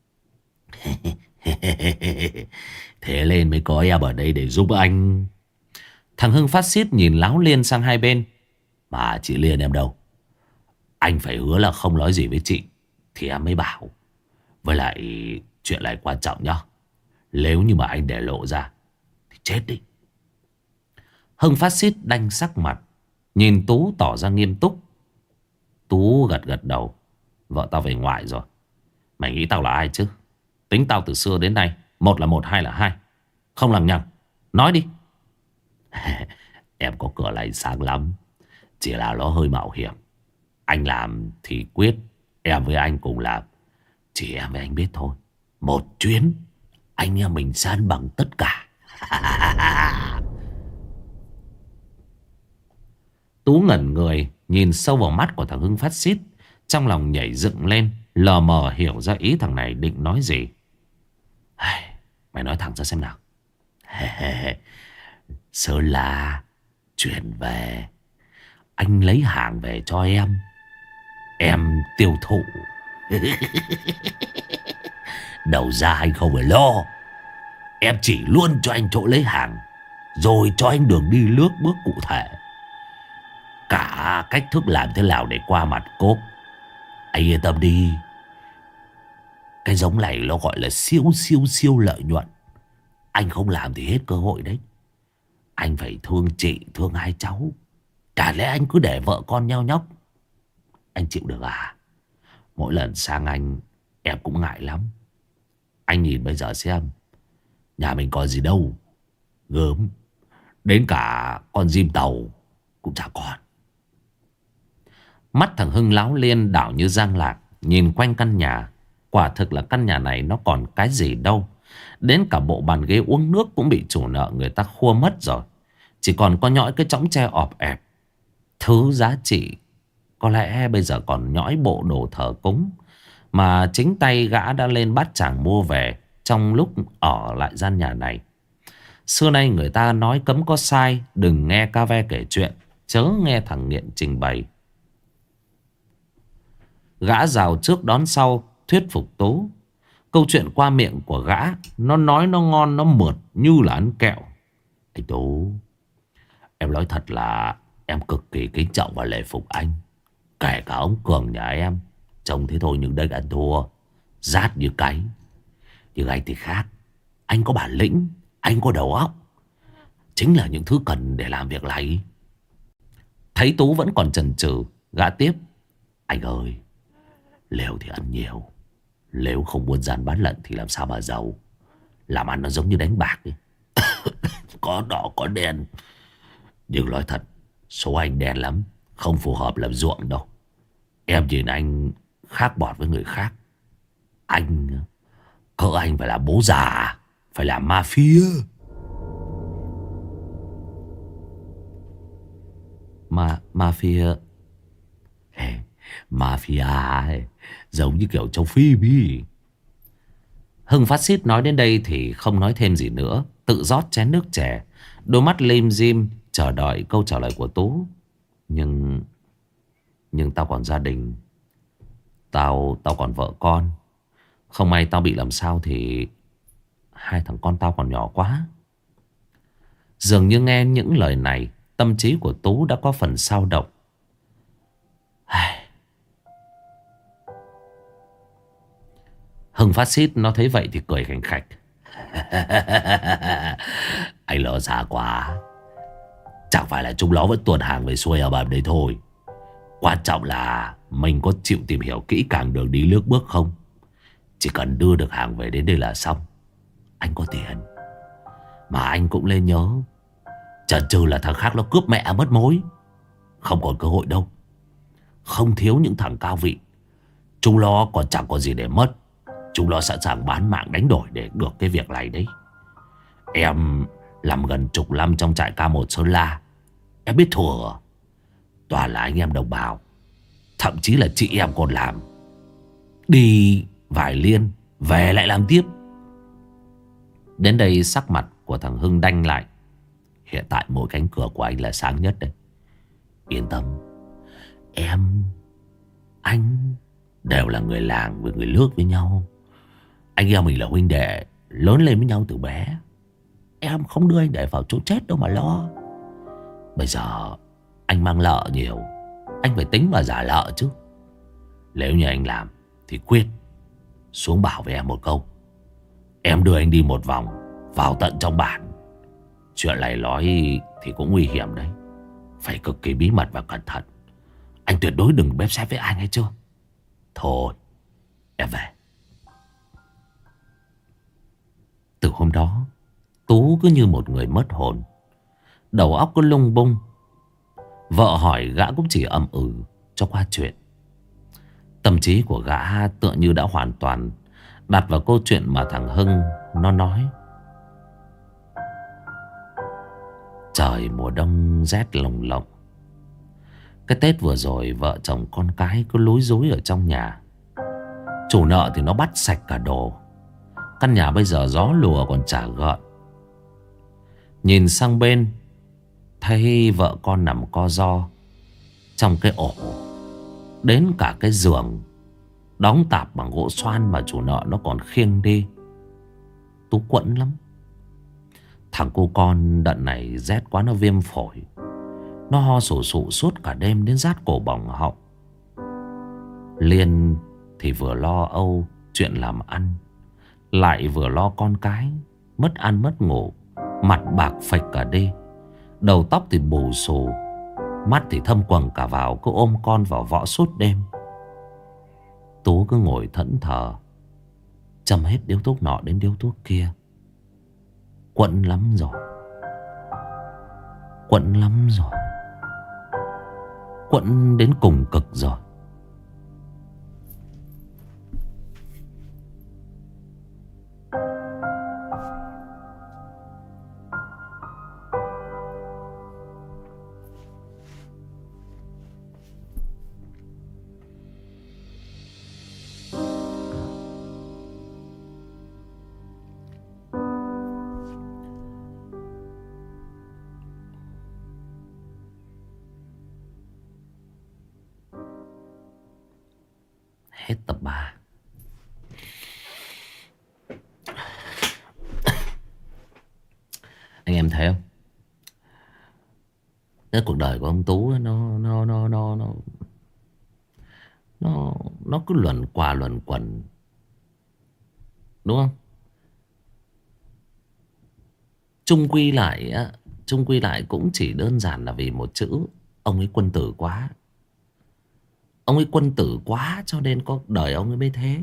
Thế lên mới có em ở đây để giúp anh. Thằng Hưng phát xít nhìn láo liên sang hai bên. Mà chị Liên em đâu? Anh phải hứa là không nói gì với chị thì em mới bảo. Với lại chuyện này quan trọng nhá. Nếu như mà anh để lộ ra thì chết đi. Hưng phát xít đanh sắc mặt, nhìn Tú tỏ ra nghiêm túc. Tú gật gật đầu. Vợ tao về ngoại rồi. Mày nghĩ tao là ai chứ? Tính tao từ xưa đến nay, một là một, hai là hai. Không lằng nhằng. Nói đi. Em có cửa này sáng lắm, chỉ là nó hơi mạo hiểm. Anh làm thì quyết, em với anh cùng làm. Chỉ em với anh biết thôi. Một chuyến, anh em mình san bằng tất cả. Tú ngẩn người, nhìn sâu vào mắt của thằng Hưng phát xít. Trong lòng nhảy dựng lên, lờ mờ hiểu ra ý thằng này định nói gì. Mày nói thẳng ra xem nào. Sơn La chuyển về, anh lấy hàng về cho em, em tiêu thụ. Đầu ra anh không phải lo. Em chỉ luôn cho anh chỗ lấy hàng, rồi cho anh đường đi lướt bước cụ thể. Cả cách thức làm thế nào để qua mặt cốp, anh yên tâm đi. Cái giống này nó gọi là siêu siêu siêu lợi nhuận. Anh không làm thì hết cơ hội đấy. Anh phải thương chị, thương hai cháu. Chả lẽ anh cứ để vợ con nheo nhóc? Anh chịu được à? Mỗi lần sang anh, em cũng ngại lắm. Anh nhìn bây giờ xem, nhà mình có gì đâu. Gớm, đến cả con diêm tàu cũng chả còn. Mắt thằng Hưng láo liên đảo như giang lạc, nhìn quanh căn nhà. Quả thực là căn nhà này nó còn cái gì đâu. Đến cả bộ bàn ghế uống nước cũng bị chủ nợ người ta khua mất rồi. Chỉ còn có nhõi cái chõng tre ọp ẹp. Thứ giá trị có lẽ bây giờ còn nhõi bộ đồ thờ cúng mà chính tay gã đã lên bát tràng mua về trong lúc ở lại gian nhà này. Xưa nay người ta nói cấm có sai, đừng nghe ca ve kể chuyện, chớ nghe thằng nghiện trình bày. Gã rào trước đón sau, thuyết phục Tú. Câu chuyện qua miệng của gã, nó nói nó ngon nó mượt như là ăn kẹo. Anh Tú, em nói thật là em cực kỳ kính trọng và lễ phục anh. Kể cả ông Cường nhà em. Trông thế thôi nhưng đây ăn thua, rát như cái. Nhưng anh thì khác. Anh có bản lĩnh, anh có đầu óc, chính là những thứ cần để làm việc này. Thấy Tú vẫn còn chần chừ, gã tiếp. Anh ơi, lều thì ăn nhiều, nếu không buôn gian bán lận thì làm sao mà giàu. Làm ăn nó giống như đánh bạc ấy. Có đỏ có đen. Nhưng nói thật, số anh đen lắm, không phù hợp làm ruộng đâu. Em nhìn anh khác bọt với người khác. Anh, cỡ anh phải là bố già, phải là mafia. Ma, mafia. Hey, mafia ấy, giống như kiểu trong phim ý. Hưng phát xít nói đến đây thì không nói thêm gì nữa, tự rót chén nước chè, đôi mắt lim dim chờ đợi câu trả lời của Tú. Nhưng Nhưng tao còn gia đình. Tao Tao còn vợ con. Không may tao bị làm sao thì hai thằng con tao còn nhỏ quá. Dường như nghe những lời này, tâm trí của Tú đã có phần xao động. Hưng phát xít nó thấy vậy thì cười khành khạch. Anh lo xa quá. Chẳng phải là chúng nó vẫn tuồn hàng về xuôi ở bầm đấy thôi. Quan trọng là mình có chịu tìm hiểu kỹ càng đường đi nước bước không. Chỉ cần đưa được hàng về đến đây là xong. Anh có tiền. Mà anh cũng nên nhớ, chần chừ là thằng khác nó cướp mẹ mất mối. Không còn cơ hội đâu. Không thiếu những thằng cao vị. Chúng nó còn chẳng có gì để mất. Chúng nó sẵn sàng bán mạng đánh đổi để được cái việc này đấy. Em làm gần chục năm trong trại K một Sơn La. Em biết thừa. Toàn là anh em đồng bào. Thậm chí là chị em còn làm. Đi vài liên, về lại làm tiếp. Đến đây sắc mặt của thằng Hưng đanh lại. Hiện tại mỗi cánh cửa của anh là sáng nhất đấy. Yên tâm. Em, anh đều là người làng với người nước với nhau. Anh em mình là huynh đệ, lớn lên với nhau từ bé. Em không đưa anh để vào chỗ chết đâu mà lo. Bây giờ anh mang lợ nhiều, anh phải tính mà giả lợ chứ. Nếu như anh làm thì quyết xuống bảo với em một câu. Em đưa anh đi một vòng vào tận trong bản. Chuyện này nói thì cũng nguy hiểm đấy. Phải cực kỳ bí mật và cẩn thận. Anh tuyệt đối đừng bếp xếp với ai nghe chưa. Thôi em về. Từ hôm đó Tú cứ như một người mất hồn. Đầu óc cứ lung bung. Vợ hỏi gã cũng chỉ ậm ừ cho qua chuyện. Tâm trí của gã tựa như đã hoàn toàn đặt vào câu chuyện mà thằng Hưng nó nói. Trời mùa đông rét lồng lộng. Cái Tết vừa rồi vợ chồng con cái cứ lúi rúi ở trong nhà. Chủ nợ thì nó bắt sạch cả đồ. Căn nhà bây giờ gió lùa còn chả gợn. Nhìn sang bên, thấy vợ con nằm co ro trong cái ổ. Đến cả cái giường đóng tạp bằng gỗ xoan mà chủ nợ nó còn khiêng đi. Tú quẫn lắm. Thằng cu con đợt này rét quá nó viêm phổi. Nó ho sổ sụ suốt cả đêm đến rát cổ bỏng họng. Liên thì vừa lo âu chuyện làm ăn, lại vừa lo con cái. Mất ăn mất ngủ, mặt bạc phệch cả đi. Đầu tóc thì bù xù, mắt thì thâm quầng cả vào, cứ ôm con vào võ suốt đêm. Tú cứ ngồi thẫn thờ, châm hết điếu thuốc nọ đến điếu thuốc kia. Quẫn lắm rồi. Quẫn lắm rồi. Quẫn đến cùng cực rồi. Hết tập ba. thấy không? Cái cuộc đời của ông Tú ấy, nó nó nó nó nó nó nó cứ luẩn qua luẩn quẩn, đúng không? Chung quy lại á, chung quy lại cũng chỉ đơn giản là vì một chữ: ông ấy quân tử quá. Ông ấy quân tử quá cho nên có đời ông ấy mới thế,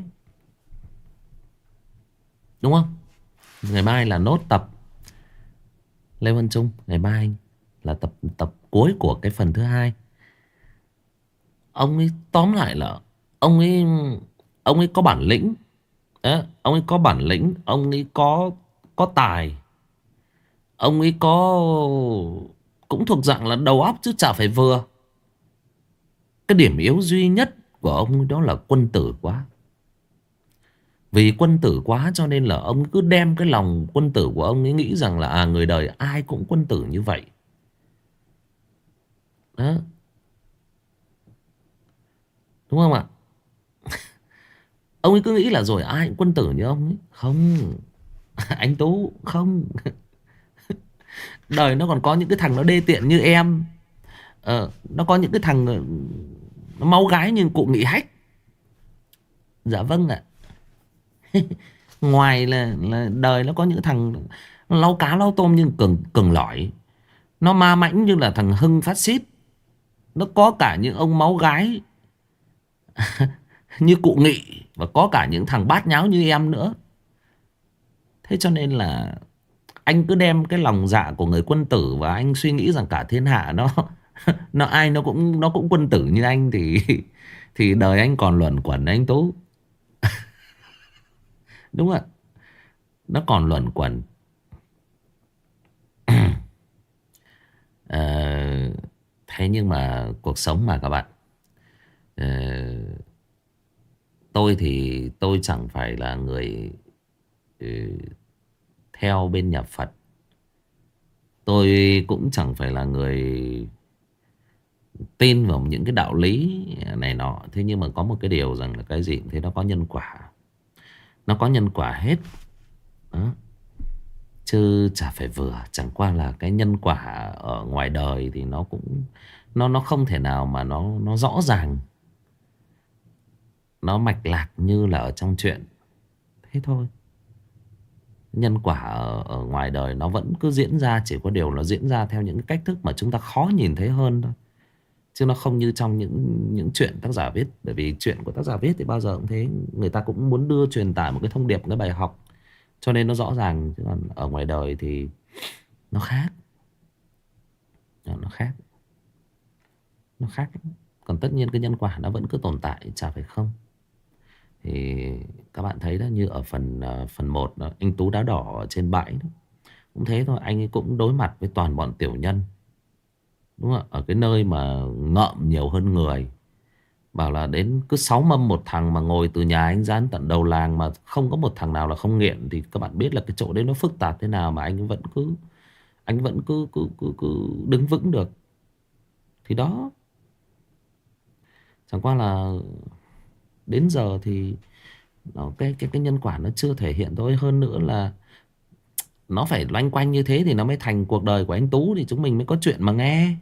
đúng không? Ngày mai là nốt tập Lê Văn Trung, ngày mai là tập tập cuối của cái phần thứ hai. Ông ấy tóm lại là ông ấy ông ấy có bản lĩnh. Đấy, ông ấy có bản lĩnh, ông ấy có có tài, ông ấy có cũng thuộc dạng là đầu óc chứ chả phải vừa. Cái điểm yếu duy nhất của ông ấy đó là quân tử quá. Vì quân tử quá cho nên là ông cứ đem cái lòng quân tử của ông ấy nghĩ rằng là à, người đời ai cũng quân tử như vậy. Đó, đúng không ạ? Ông ấy cứ nghĩ là rồi ai cũng quân tử như ông ấy. Không. Anh Tú không. Đời nó còn có những cái thằng nó đê tiện như em. Ờ, nó có những cái thằng ờ, nó máu gái như cụ Nghị Hách. Dạ vâng ạ. Ngoài là, là đời nó có những thằng nó lau cá lau tôm nhưng cường cường lỏi. Nó ma mãnh như là thằng Hưng phát xít. Nó có cả những ông máu gái như cụ Nghị. Và có cả những thằng bát nháo như em nữa. Thế cho nên là anh cứ đem cái lòng dạ của người quân tử và anh suy nghĩ rằng cả thiên hạ nó nó ai nó cũng nó cũng quân tử như anh thì thì đời anh còn luẩn quẩn anh Tú. Đúng ạ. Nó còn luẩn quẩn. Ờ, thế nhưng mà cuộc sống mà các bạn. Ờ, tôi thì tôi chẳng phải là người ừ, theo bên nhà Phật. Tôi cũng chẳng phải là người tin vào những cái đạo lý này nọ. Thế nhưng mà có một cái điều rằng là cái gì thì nó có nhân quả. Nó có nhân quả hết. Đó. Chứ chả phải vừa. Chẳng qua là cái nhân quả ở ngoài đời thì nó cũng Nó nó không thể nào mà nó nó rõ ràng, nó mạch lạc như là ở trong truyện. Thế thôi. Nhân quả ở, ở ngoài đời nó vẫn cứ diễn ra. Chỉ có điều nó diễn ra theo những cách thức mà chúng ta khó nhìn thấy hơn thôi. Chứ nó không như trong những những chuyện tác giả viết. Bởi vì chuyện của tác giả viết thì bao giờ cũng thế. Người ta cũng muốn đưa truyền tải một cái thông điệp, một cái bài học, cho nên nó rõ ràng. Chứ còn ở ngoài đời thì nó khác. Nó khác. Nó khác. Còn tất nhiên cái nhân quả nó vẫn cứ tồn tại, chả phải không. Thì các bạn thấy đó, như ở phần uh, phần một đó, anh Tú đá đỏ ở trên bãi đó, cũng thế thôi. Anh ấy cũng đối mặt với toàn bọn tiểu nhân, đúng không? Ở cái nơi mà ngợm nhiều hơn người. Bảo là đến cứ sáu mâm một thằng mà ngồi từ nhà anh ra đến tận đầu làng mà không có một thằng nào là không nghiện. Thì các bạn biết là cái chỗ đấy nó phức tạp thế nào mà anh vẫn cứ Anh vẫn cứ cứ cứ, cứ đứng vững được. Thì đó. Chẳng qua là đến giờ thì nó, cái, cái, cái nhân quả nó chưa thể hiện thôi. Hơn nữa là nó phải loanh quanh như thế thì nó mới thành cuộc đời của anh Tú. Thì chúng mình mới có chuyện mà nghe.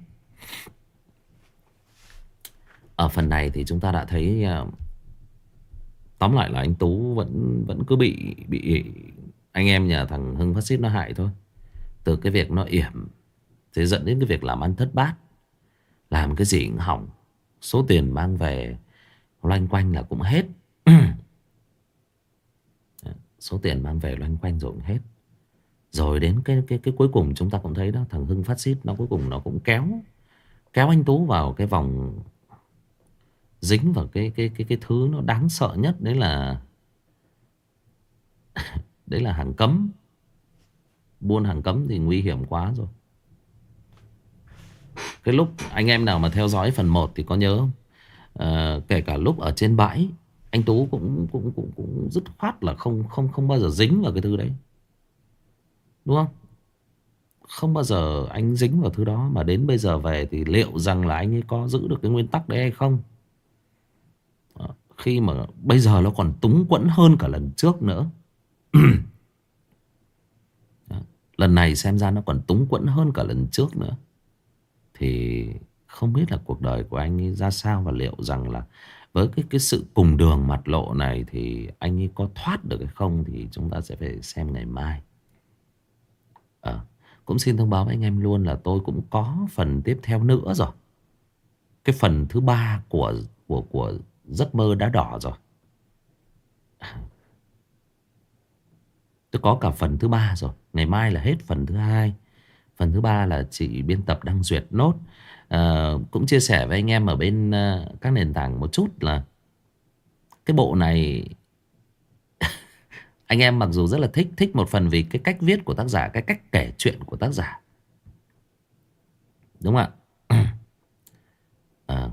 Ở phần này thì chúng ta đã thấy uh, tóm lại là anh Tú vẫn vẫn cứ bị bị anh em nhà thằng Hưng phát xít nó hại thôi. Từ cái việc nó yểm thế dẫn đến cái việc làm ăn thất bát. Làm cái gì cũng hỏng. Số tiền mang về loanh quanh là cũng hết. Số tiền mang về loanh quanh rồi cũng hết. Rồi đến cái cái cái cuối cùng chúng ta cũng thấy đó, thằng Hưng phát xít nó cuối cùng nó cũng kéo kéo anh Tú vào cái vòng, dính vào cái cái cái cái thứ nó đáng sợ nhất. Đấy là đấy là hàng cấm. Buôn hàng cấm thì nguy hiểm quá rồi. Cái lúc anh em nào mà theo dõi phần một thì có nhớ không? À, kể cả lúc ở trên bãi, anh Tú cũng cũng cũng cũng dứt khoát là không không không bao giờ dính vào cái thứ đấy, đúng không? Không bao giờ anh dính vào thứ đó. Mà đến bây giờ về thì liệu rằng là anh ấy có giữ được cái nguyên tắc đấy hay không? Đó. Khi mà bây giờ nó còn túng quẫn hơn cả lần trước nữa. Đó. Lần này xem ra nó còn túng quẫn hơn cả lần trước nữa. Thì không biết là cuộc đời của anh ấy ra sao, và liệu rằng là với cái cái sự cùng đường mặt lộ này thì anh ấy có thoát được hay không, thì chúng ta sẽ phải xem ngày mai. Ờ, cũng xin thông báo với anh em luôn là tôi cũng có phần tiếp theo nữa rồi. Cái phần thứ ba của của của giấc mơ đá đỏ rồi. Tôi có cả phần thứ ba rồi. Ngày mai là hết phần thứ hai. Phần thứ ba là chị biên tập đang duyệt nốt. à, Cũng chia sẻ với anh em ở bên uh, các nền tảng một chút là cái bộ này anh em mặc dù rất là thích. Thích một phần vì cái cách viết của tác giả, cái cách kể chuyện của tác giả, đúng không ạ? à,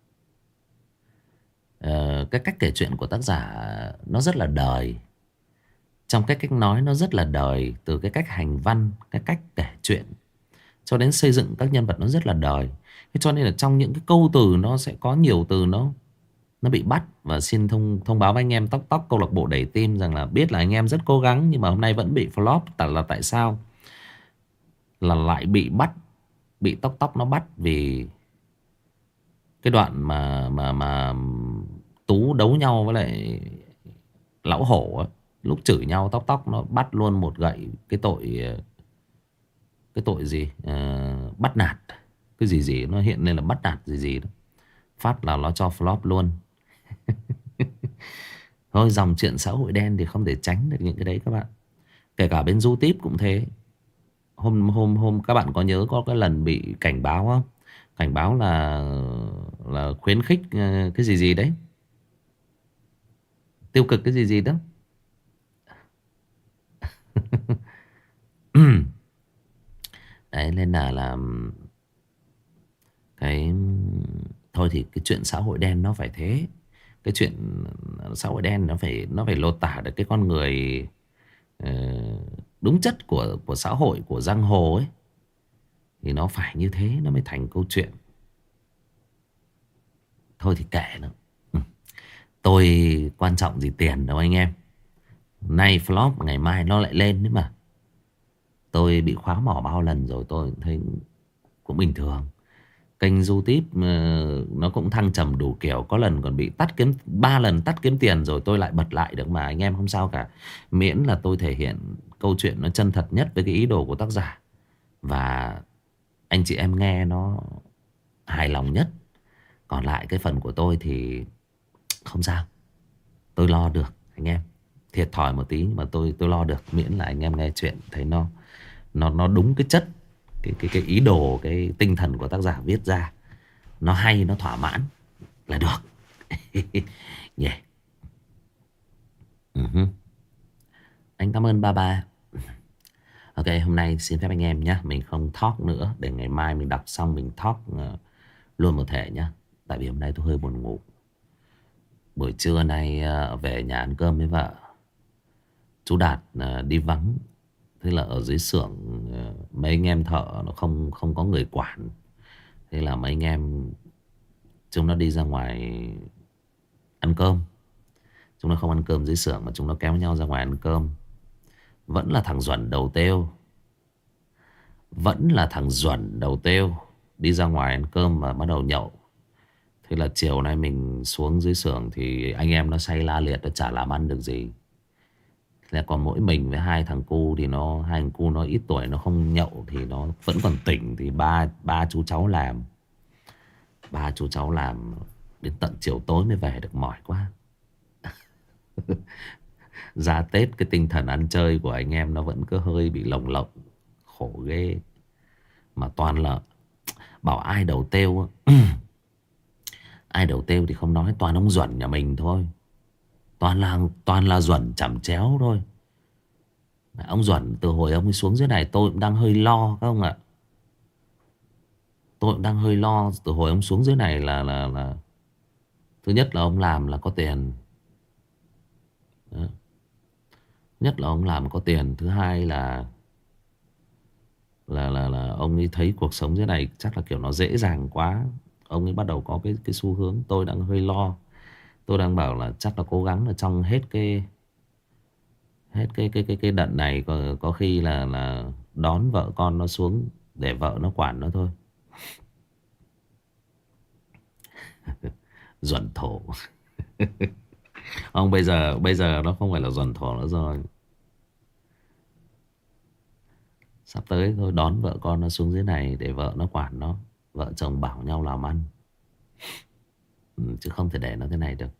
à, Cái cách kể chuyện của tác giả nó rất là đời. Trong cái cách nói nó rất là đời. Từ cái cách hành văn, cái cách kể chuyện cho đến xây dựng các nhân vật nó rất là đời. Thế cho nên là trong những cái câu từ nó sẽ có nhiều từ nó nó bị bắt. Và xin thông thông báo với anh em Tóc Tóc câu lạc bộ đẩy tim rằng là biết là anh em rất cố gắng nhưng mà hôm nay vẫn bị flop. Tại là tại sao? Là lại bị bắt, bị Tóc Tóc nó bắt vì cái đoạn mà mà mà Tú đấu nhau với lại lão hổ ấy. Lúc chửi nhau Tóc Tóc nó bắt luôn một gậy cái tội. Cái tội gì? Ờ, bắt nạt. Cái gì gì nó hiện lên là bắt nạt gì gì đó. Phát là nó cho flop luôn. Thôi dòng chuyện xã hội đen thì không thể tránh được những cái đấy các bạn. Kể cả bên YouTube cũng thế. Hôm hôm hôm các bạn có nhớ có cái lần bị cảnh báo không? Cảnh báo là là khuyến khích ờ, cái gì gì đấy, tiêu cực cái gì gì đó. Đấy nên là là cái thôi thì cái chuyện xã hội đen nó phải thế. Cái chuyện xã hội đen nó phải nó phải lột tả được cái con người ờ, đúng chất của của xã hội, của giang hồ ấy, thì nó phải như thế nó mới thành câu chuyện. Thôi thì kệ nó. Ừ. Tôi quan trọng gì tiền đâu anh em. Nay flop ngày mai nó lại lên đấy mà. Tôi bị khóa mỏ bao lần rồi tôi thấy cũng bình thường. Kênh YouTube ờ, nó cũng thăng trầm đủ kiểu. Có lần còn bị tắt kiếm, ba lần tắt kiếm tiền rồi tôi lại bật lại được mà anh em, không sao cả. Miễn là tôi thể hiện câu chuyện nó chân thật nhất với cái ý đồ của tác giả, và anh chị em nghe nó hài lòng nhất. Còn lại cái phần của tôi thì không sao, tôi lo được anh em. Thiệt thòi một tí nhưng mà tôi tôi lo được, miễn là anh em nghe chuyện thấy nó nó nó đúng cái chất, cái cái cái ý đồ, cái tinh thần của tác giả viết ra, nó hay, nó thỏa mãn là được. Yeah. uh-huh. Anh cảm ơn ba ba. Ok, hôm nay xin phép anh em nhé, mình không talk nữa, để ngày mai mình đọc xong mình talk uh, luôn một thể nhé. Tại vì hôm nay tôi hơi buồn ngủ. Buổi trưa nay uh, về nhà ăn cơm với vợ. Chú Đạt uh, đi vắng. Thế là ở dưới xưởng uh, mấy anh em thợ nó không không có người quản. Thế là mấy anh em chúng nó đi ra ngoài ăn cơm. Chúng nó không ăn cơm dưới xưởng mà chúng nó kéo nhau ra ngoài ăn cơm. Vẫn là thằng Duẩn đầu têu. Vẫn là thằng Duẩn đầu têu đi ra ngoài ăn cơm và bắt đầu nhậu. Thế là chiều nay mình xuống dưới xưởng thì anh em nó say la liệt, nó chả làm ăn được gì. Thế là còn mỗi mình với hai thằng cu thì nó hai thằng cu nó ít tuổi, nó không nhậu thì nó vẫn còn tỉnh, thì ba ba chú cháu làm. Ba chú cháu làm đến tận chiều tối mới về được, mỏi quá. Ra Tết cái tinh thần ăn chơi của anh em nó vẫn cứ hơi bị lồng lộng. Khổ ghê. Mà toàn là bảo ai đầu têu. Ai đầu têu thì không nói, toàn ông Duẩn nhà mình thôi. Toàn là toàn là Duẩn chẩm chéo thôi. Ông Duẩn từ hồi ông ấy xuống dưới này tôi cũng đang hơi lo các ông ạ. Tôi cũng đang hơi lo từ hồi ông xuống dưới này là là là thứ nhất là ông làm là có tiền. Đó. Nhất là ông làm có tiền, thứ hai là là là là ông ấy thấy cuộc sống dưới này chắc là kiểu nó dễ dàng quá, ông ấy bắt đầu có cái cái xu hướng. Tôi đang hơi lo. Tôi đang bảo là chắc là cố gắng là trong hết cái hết cái cái cái cái đợt này có, có khi là là đón vợ con nó xuống để vợ nó quản nó thôi. Duẩn thổ. Ông bây giờ bây giờ nó không phải là duẩn thổ nữa rồi. Sắp tới thôi đón vợ con nó xuống dưới này để vợ nó quản nó. Vợ chồng bảo nhau làm ăn. Ừ, chứ không thể để nó thế này được.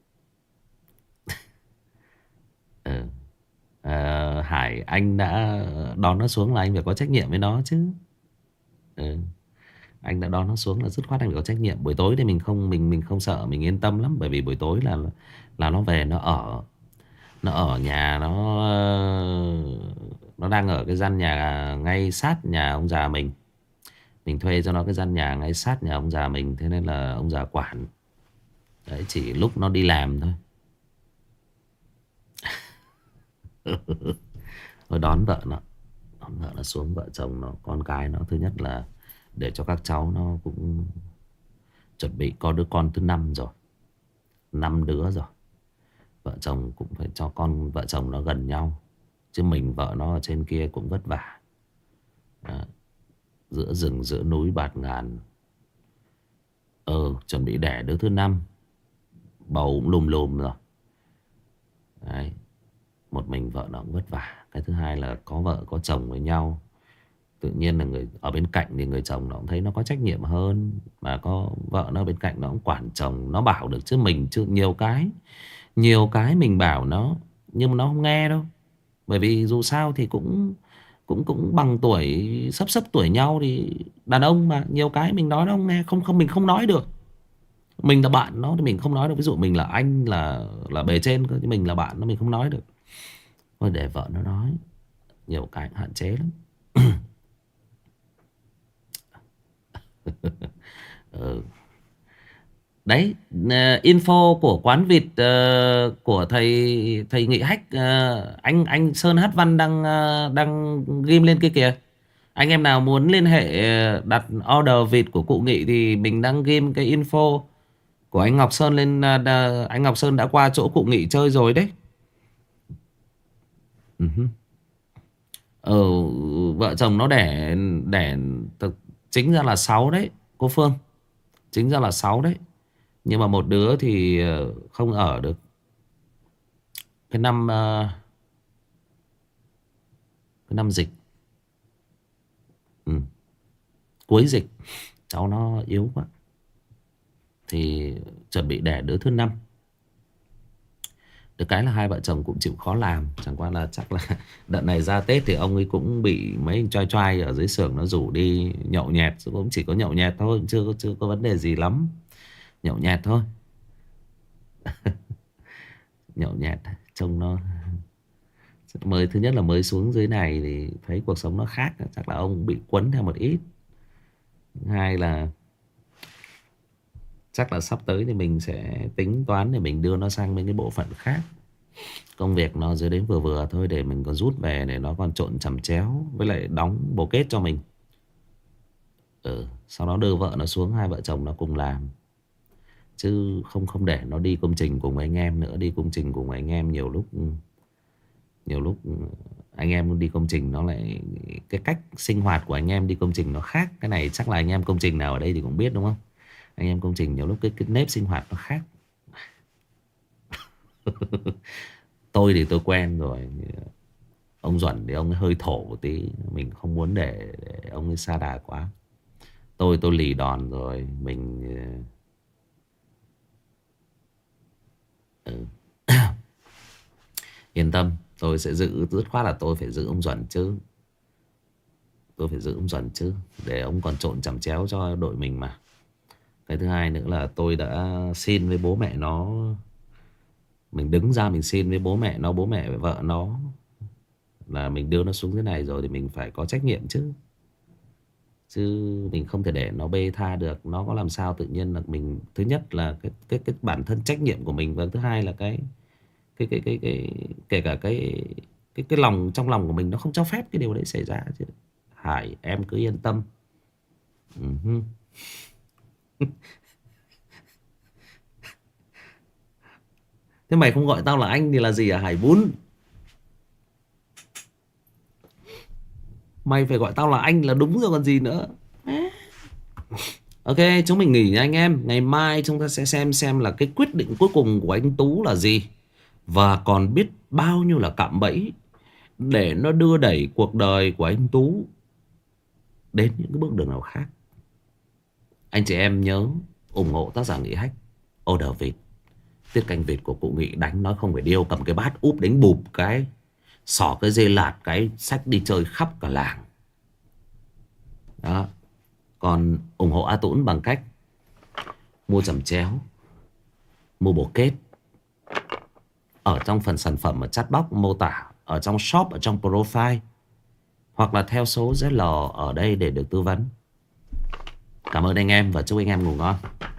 Ừ. À, Hải anh đã đón nó xuống là anh phải có trách nhiệm với nó chứ. Ừ. Anh đã đón nó xuống là dứt khoát anh phải có trách nhiệm. Buổi tối thì mình không mình mình không sợ, mình yên tâm lắm, bởi vì buổi tối là là nó về nó ở nó ở nhà nó nó đang ở cái gian nhà ngay sát nhà ông già mình. Mình thuê cho nó cái gian nhà ngay sát nhà ông già mình, thế nên là ông già quản. Đấy, chỉ lúc nó đi làm thôi. Rồi đón vợ nó đón vợ nó xuống, vợ chồng nó con cái nó, thứ nhất là để cho các cháu nó cũng chuẩn bị có đứa con thứ năm rồi, năm đứa rồi. Vợ chồng cũng phải cho con vợ chồng nó gần nhau, chứ mình vợ nó ở trên kia cũng vất vả. Đó. Giữa rừng giữa núi bạt ngàn. Ờ chuẩn bị đẻ đứa thứ năm, bầu cũng lùm lùm rồi. Đấy. Một mình vợ nó cũng vất vả. Cái thứ hai là có vợ có chồng với nhau, tự nhiên là người ở bên cạnh thì người chồng nó cũng thấy nó có trách nhiệm hơn. Mà có vợ nó bên cạnh nó cũng quản chồng, nó bảo được, chứ mình chưa nhiều cái nhiều cái mình bảo nó nhưng mà nó không nghe đâu. Bởi vì dù sao thì cũng cũng cũng bằng tuổi, sắp sắp tuổi nhau thì đàn ông mà, nhiều cái mình nói nó không nghe, không không mình không nói được. Mình là bạn nó thì mình không nói được, ví dụ mình là anh là là bề trên cơ, chứ mình là bạn nó mình không nói được. Thôi để vợ nó nói, nhiều cái hạn chế lắm. Ừ. Đấy, ờ, info của quán vịt ờ, của thầy thầy Nghị Hách, ờ, anh anh Sơn Hát Văn đang ờ, đang ghim lên kia kìa. Anh em nào muốn liên hệ ờ, đặt order vịt của cụ Nghị thì mình đang ghim cái info của anh Ngọc Sơn lên. ờ, đà- anh Ngọc Sơn đã qua chỗ cụ Nghị chơi rồi đấy. Ừ hứ. Ờ, vợ chồng nó đẻ đẻ thực chính ra là sáu đấy cô Phương, chính ra là sáu đấy. Nhưng mà một đứa thì ờ, không ở được. Cái năm ờ, cái năm dịch, ừ, cuối dịch cháu nó yếu quá thì chuẩn bị đẻ đứa thứ năm. Được cái là hai vợ chồng cũng chịu khó làm. Chẳng qua là chắc là đợt này ra Tết thì ông ấy cũng bị mấy anh choai choai ở dưới xưởng nó rủ đi nhậu nhẹt. Cũng chỉ có nhậu nhẹt thôi, chưa có chưa có vấn đề gì lắm. Nhậu nhẹt thôi. Nhậu nhẹt trông nó mới, thứ nhất là mới xuống dưới này thì thấy cuộc sống nó khác, chắc là ông cũng bị quấn theo một ít. Hai là chắc là sắp tới thì mình sẽ tính toán để mình đưa nó sang bên cái bộ phận khác. Công việc nó dưới đến vừa vừa thôi, để mình còn rút về để nó còn trộn chẩm chéo với lại đóng bồ kết cho mình. Ừ, sau đó đưa vợ nó xuống, hai vợ chồng nó cùng làm. Chứ không không để nó đi công trình cùng với anh em nữa. Đi công trình cùng với anh em nhiều lúc nhiều lúc anh em đi công trình nó lại, cái cách sinh hoạt của anh em đi công trình nó khác. Cái này chắc là anh em công trình nào ở đây thì cũng biết đúng không? Anh em công trình nhiều lúc cái, cái nếp sinh hoạt nó khác. Tôi thì tôi quen rồi. Ông Duẩn thì ông ấy hơi thổ một tí, mình không muốn để, để ông ấy sa đà quá. Tôi tôi lì đòn rồi. Mình ừ. Yên tâm, tôi sẽ giữ, dứt khoát là tôi phải giữ ông Duẩn chứ. Tôi phải giữ ông Duẩn chứ, để ông còn trộn chẩm chéo cho đội mình mà. Cái thứ hai nữa là tôi đã xin với bố mẹ nó. Mình đứng ra mình xin với bố mẹ nó, bố mẹ với vợ nó, là mình đưa nó xuống thế này rồi thì mình phải có trách nhiệm chứ. Chứ mình không thể để nó bê tha được. Nó có làm sao tự nhiên là mình, thứ nhất là cái cái cái bản thân trách nhiệm của mình, và thứ hai là cái cái cái cái cái kể cả cái cái cái lòng trong lòng của mình nó không cho phép cái điều đấy xảy ra chứ. Hải em cứ yên tâm. Ừ. Thế mày không gọi tao là anh thì là gì à Hải Bún? Mày phải gọi tao là anh là đúng rồi còn gì nữa. Ok, chúng mình nghỉ nha anh em. Ngày mai chúng ta sẽ xem xem là cái quyết định cuối cùng của anh Tú là gì. Và còn biết bao nhiêu là cạm bẫy để nó đưa đẩy cuộc đời của anh Tú đến những cái bước đường nào khác. Anh chị em nhớ ủng hộ tác giả Nghị Hách, order vịt, tiết canh vịt của cụ Nghị đánh nói không phải điêu, cầm cái bát úp đánh bụp cái, xỏ cái dây lạt cái, sách đi chơi khắp cả làng. Đó. Còn ủng hộ A Tũng bằng cách mua chẩm chéo, mua bộ kết ở trong phần sản phẩm ở chat box mô tả, ở trong shop, ở trong profile, hoặc là theo số Z L ở đây để được tư vấn. Cảm ơn anh em và chúc anh em ngủ ngon.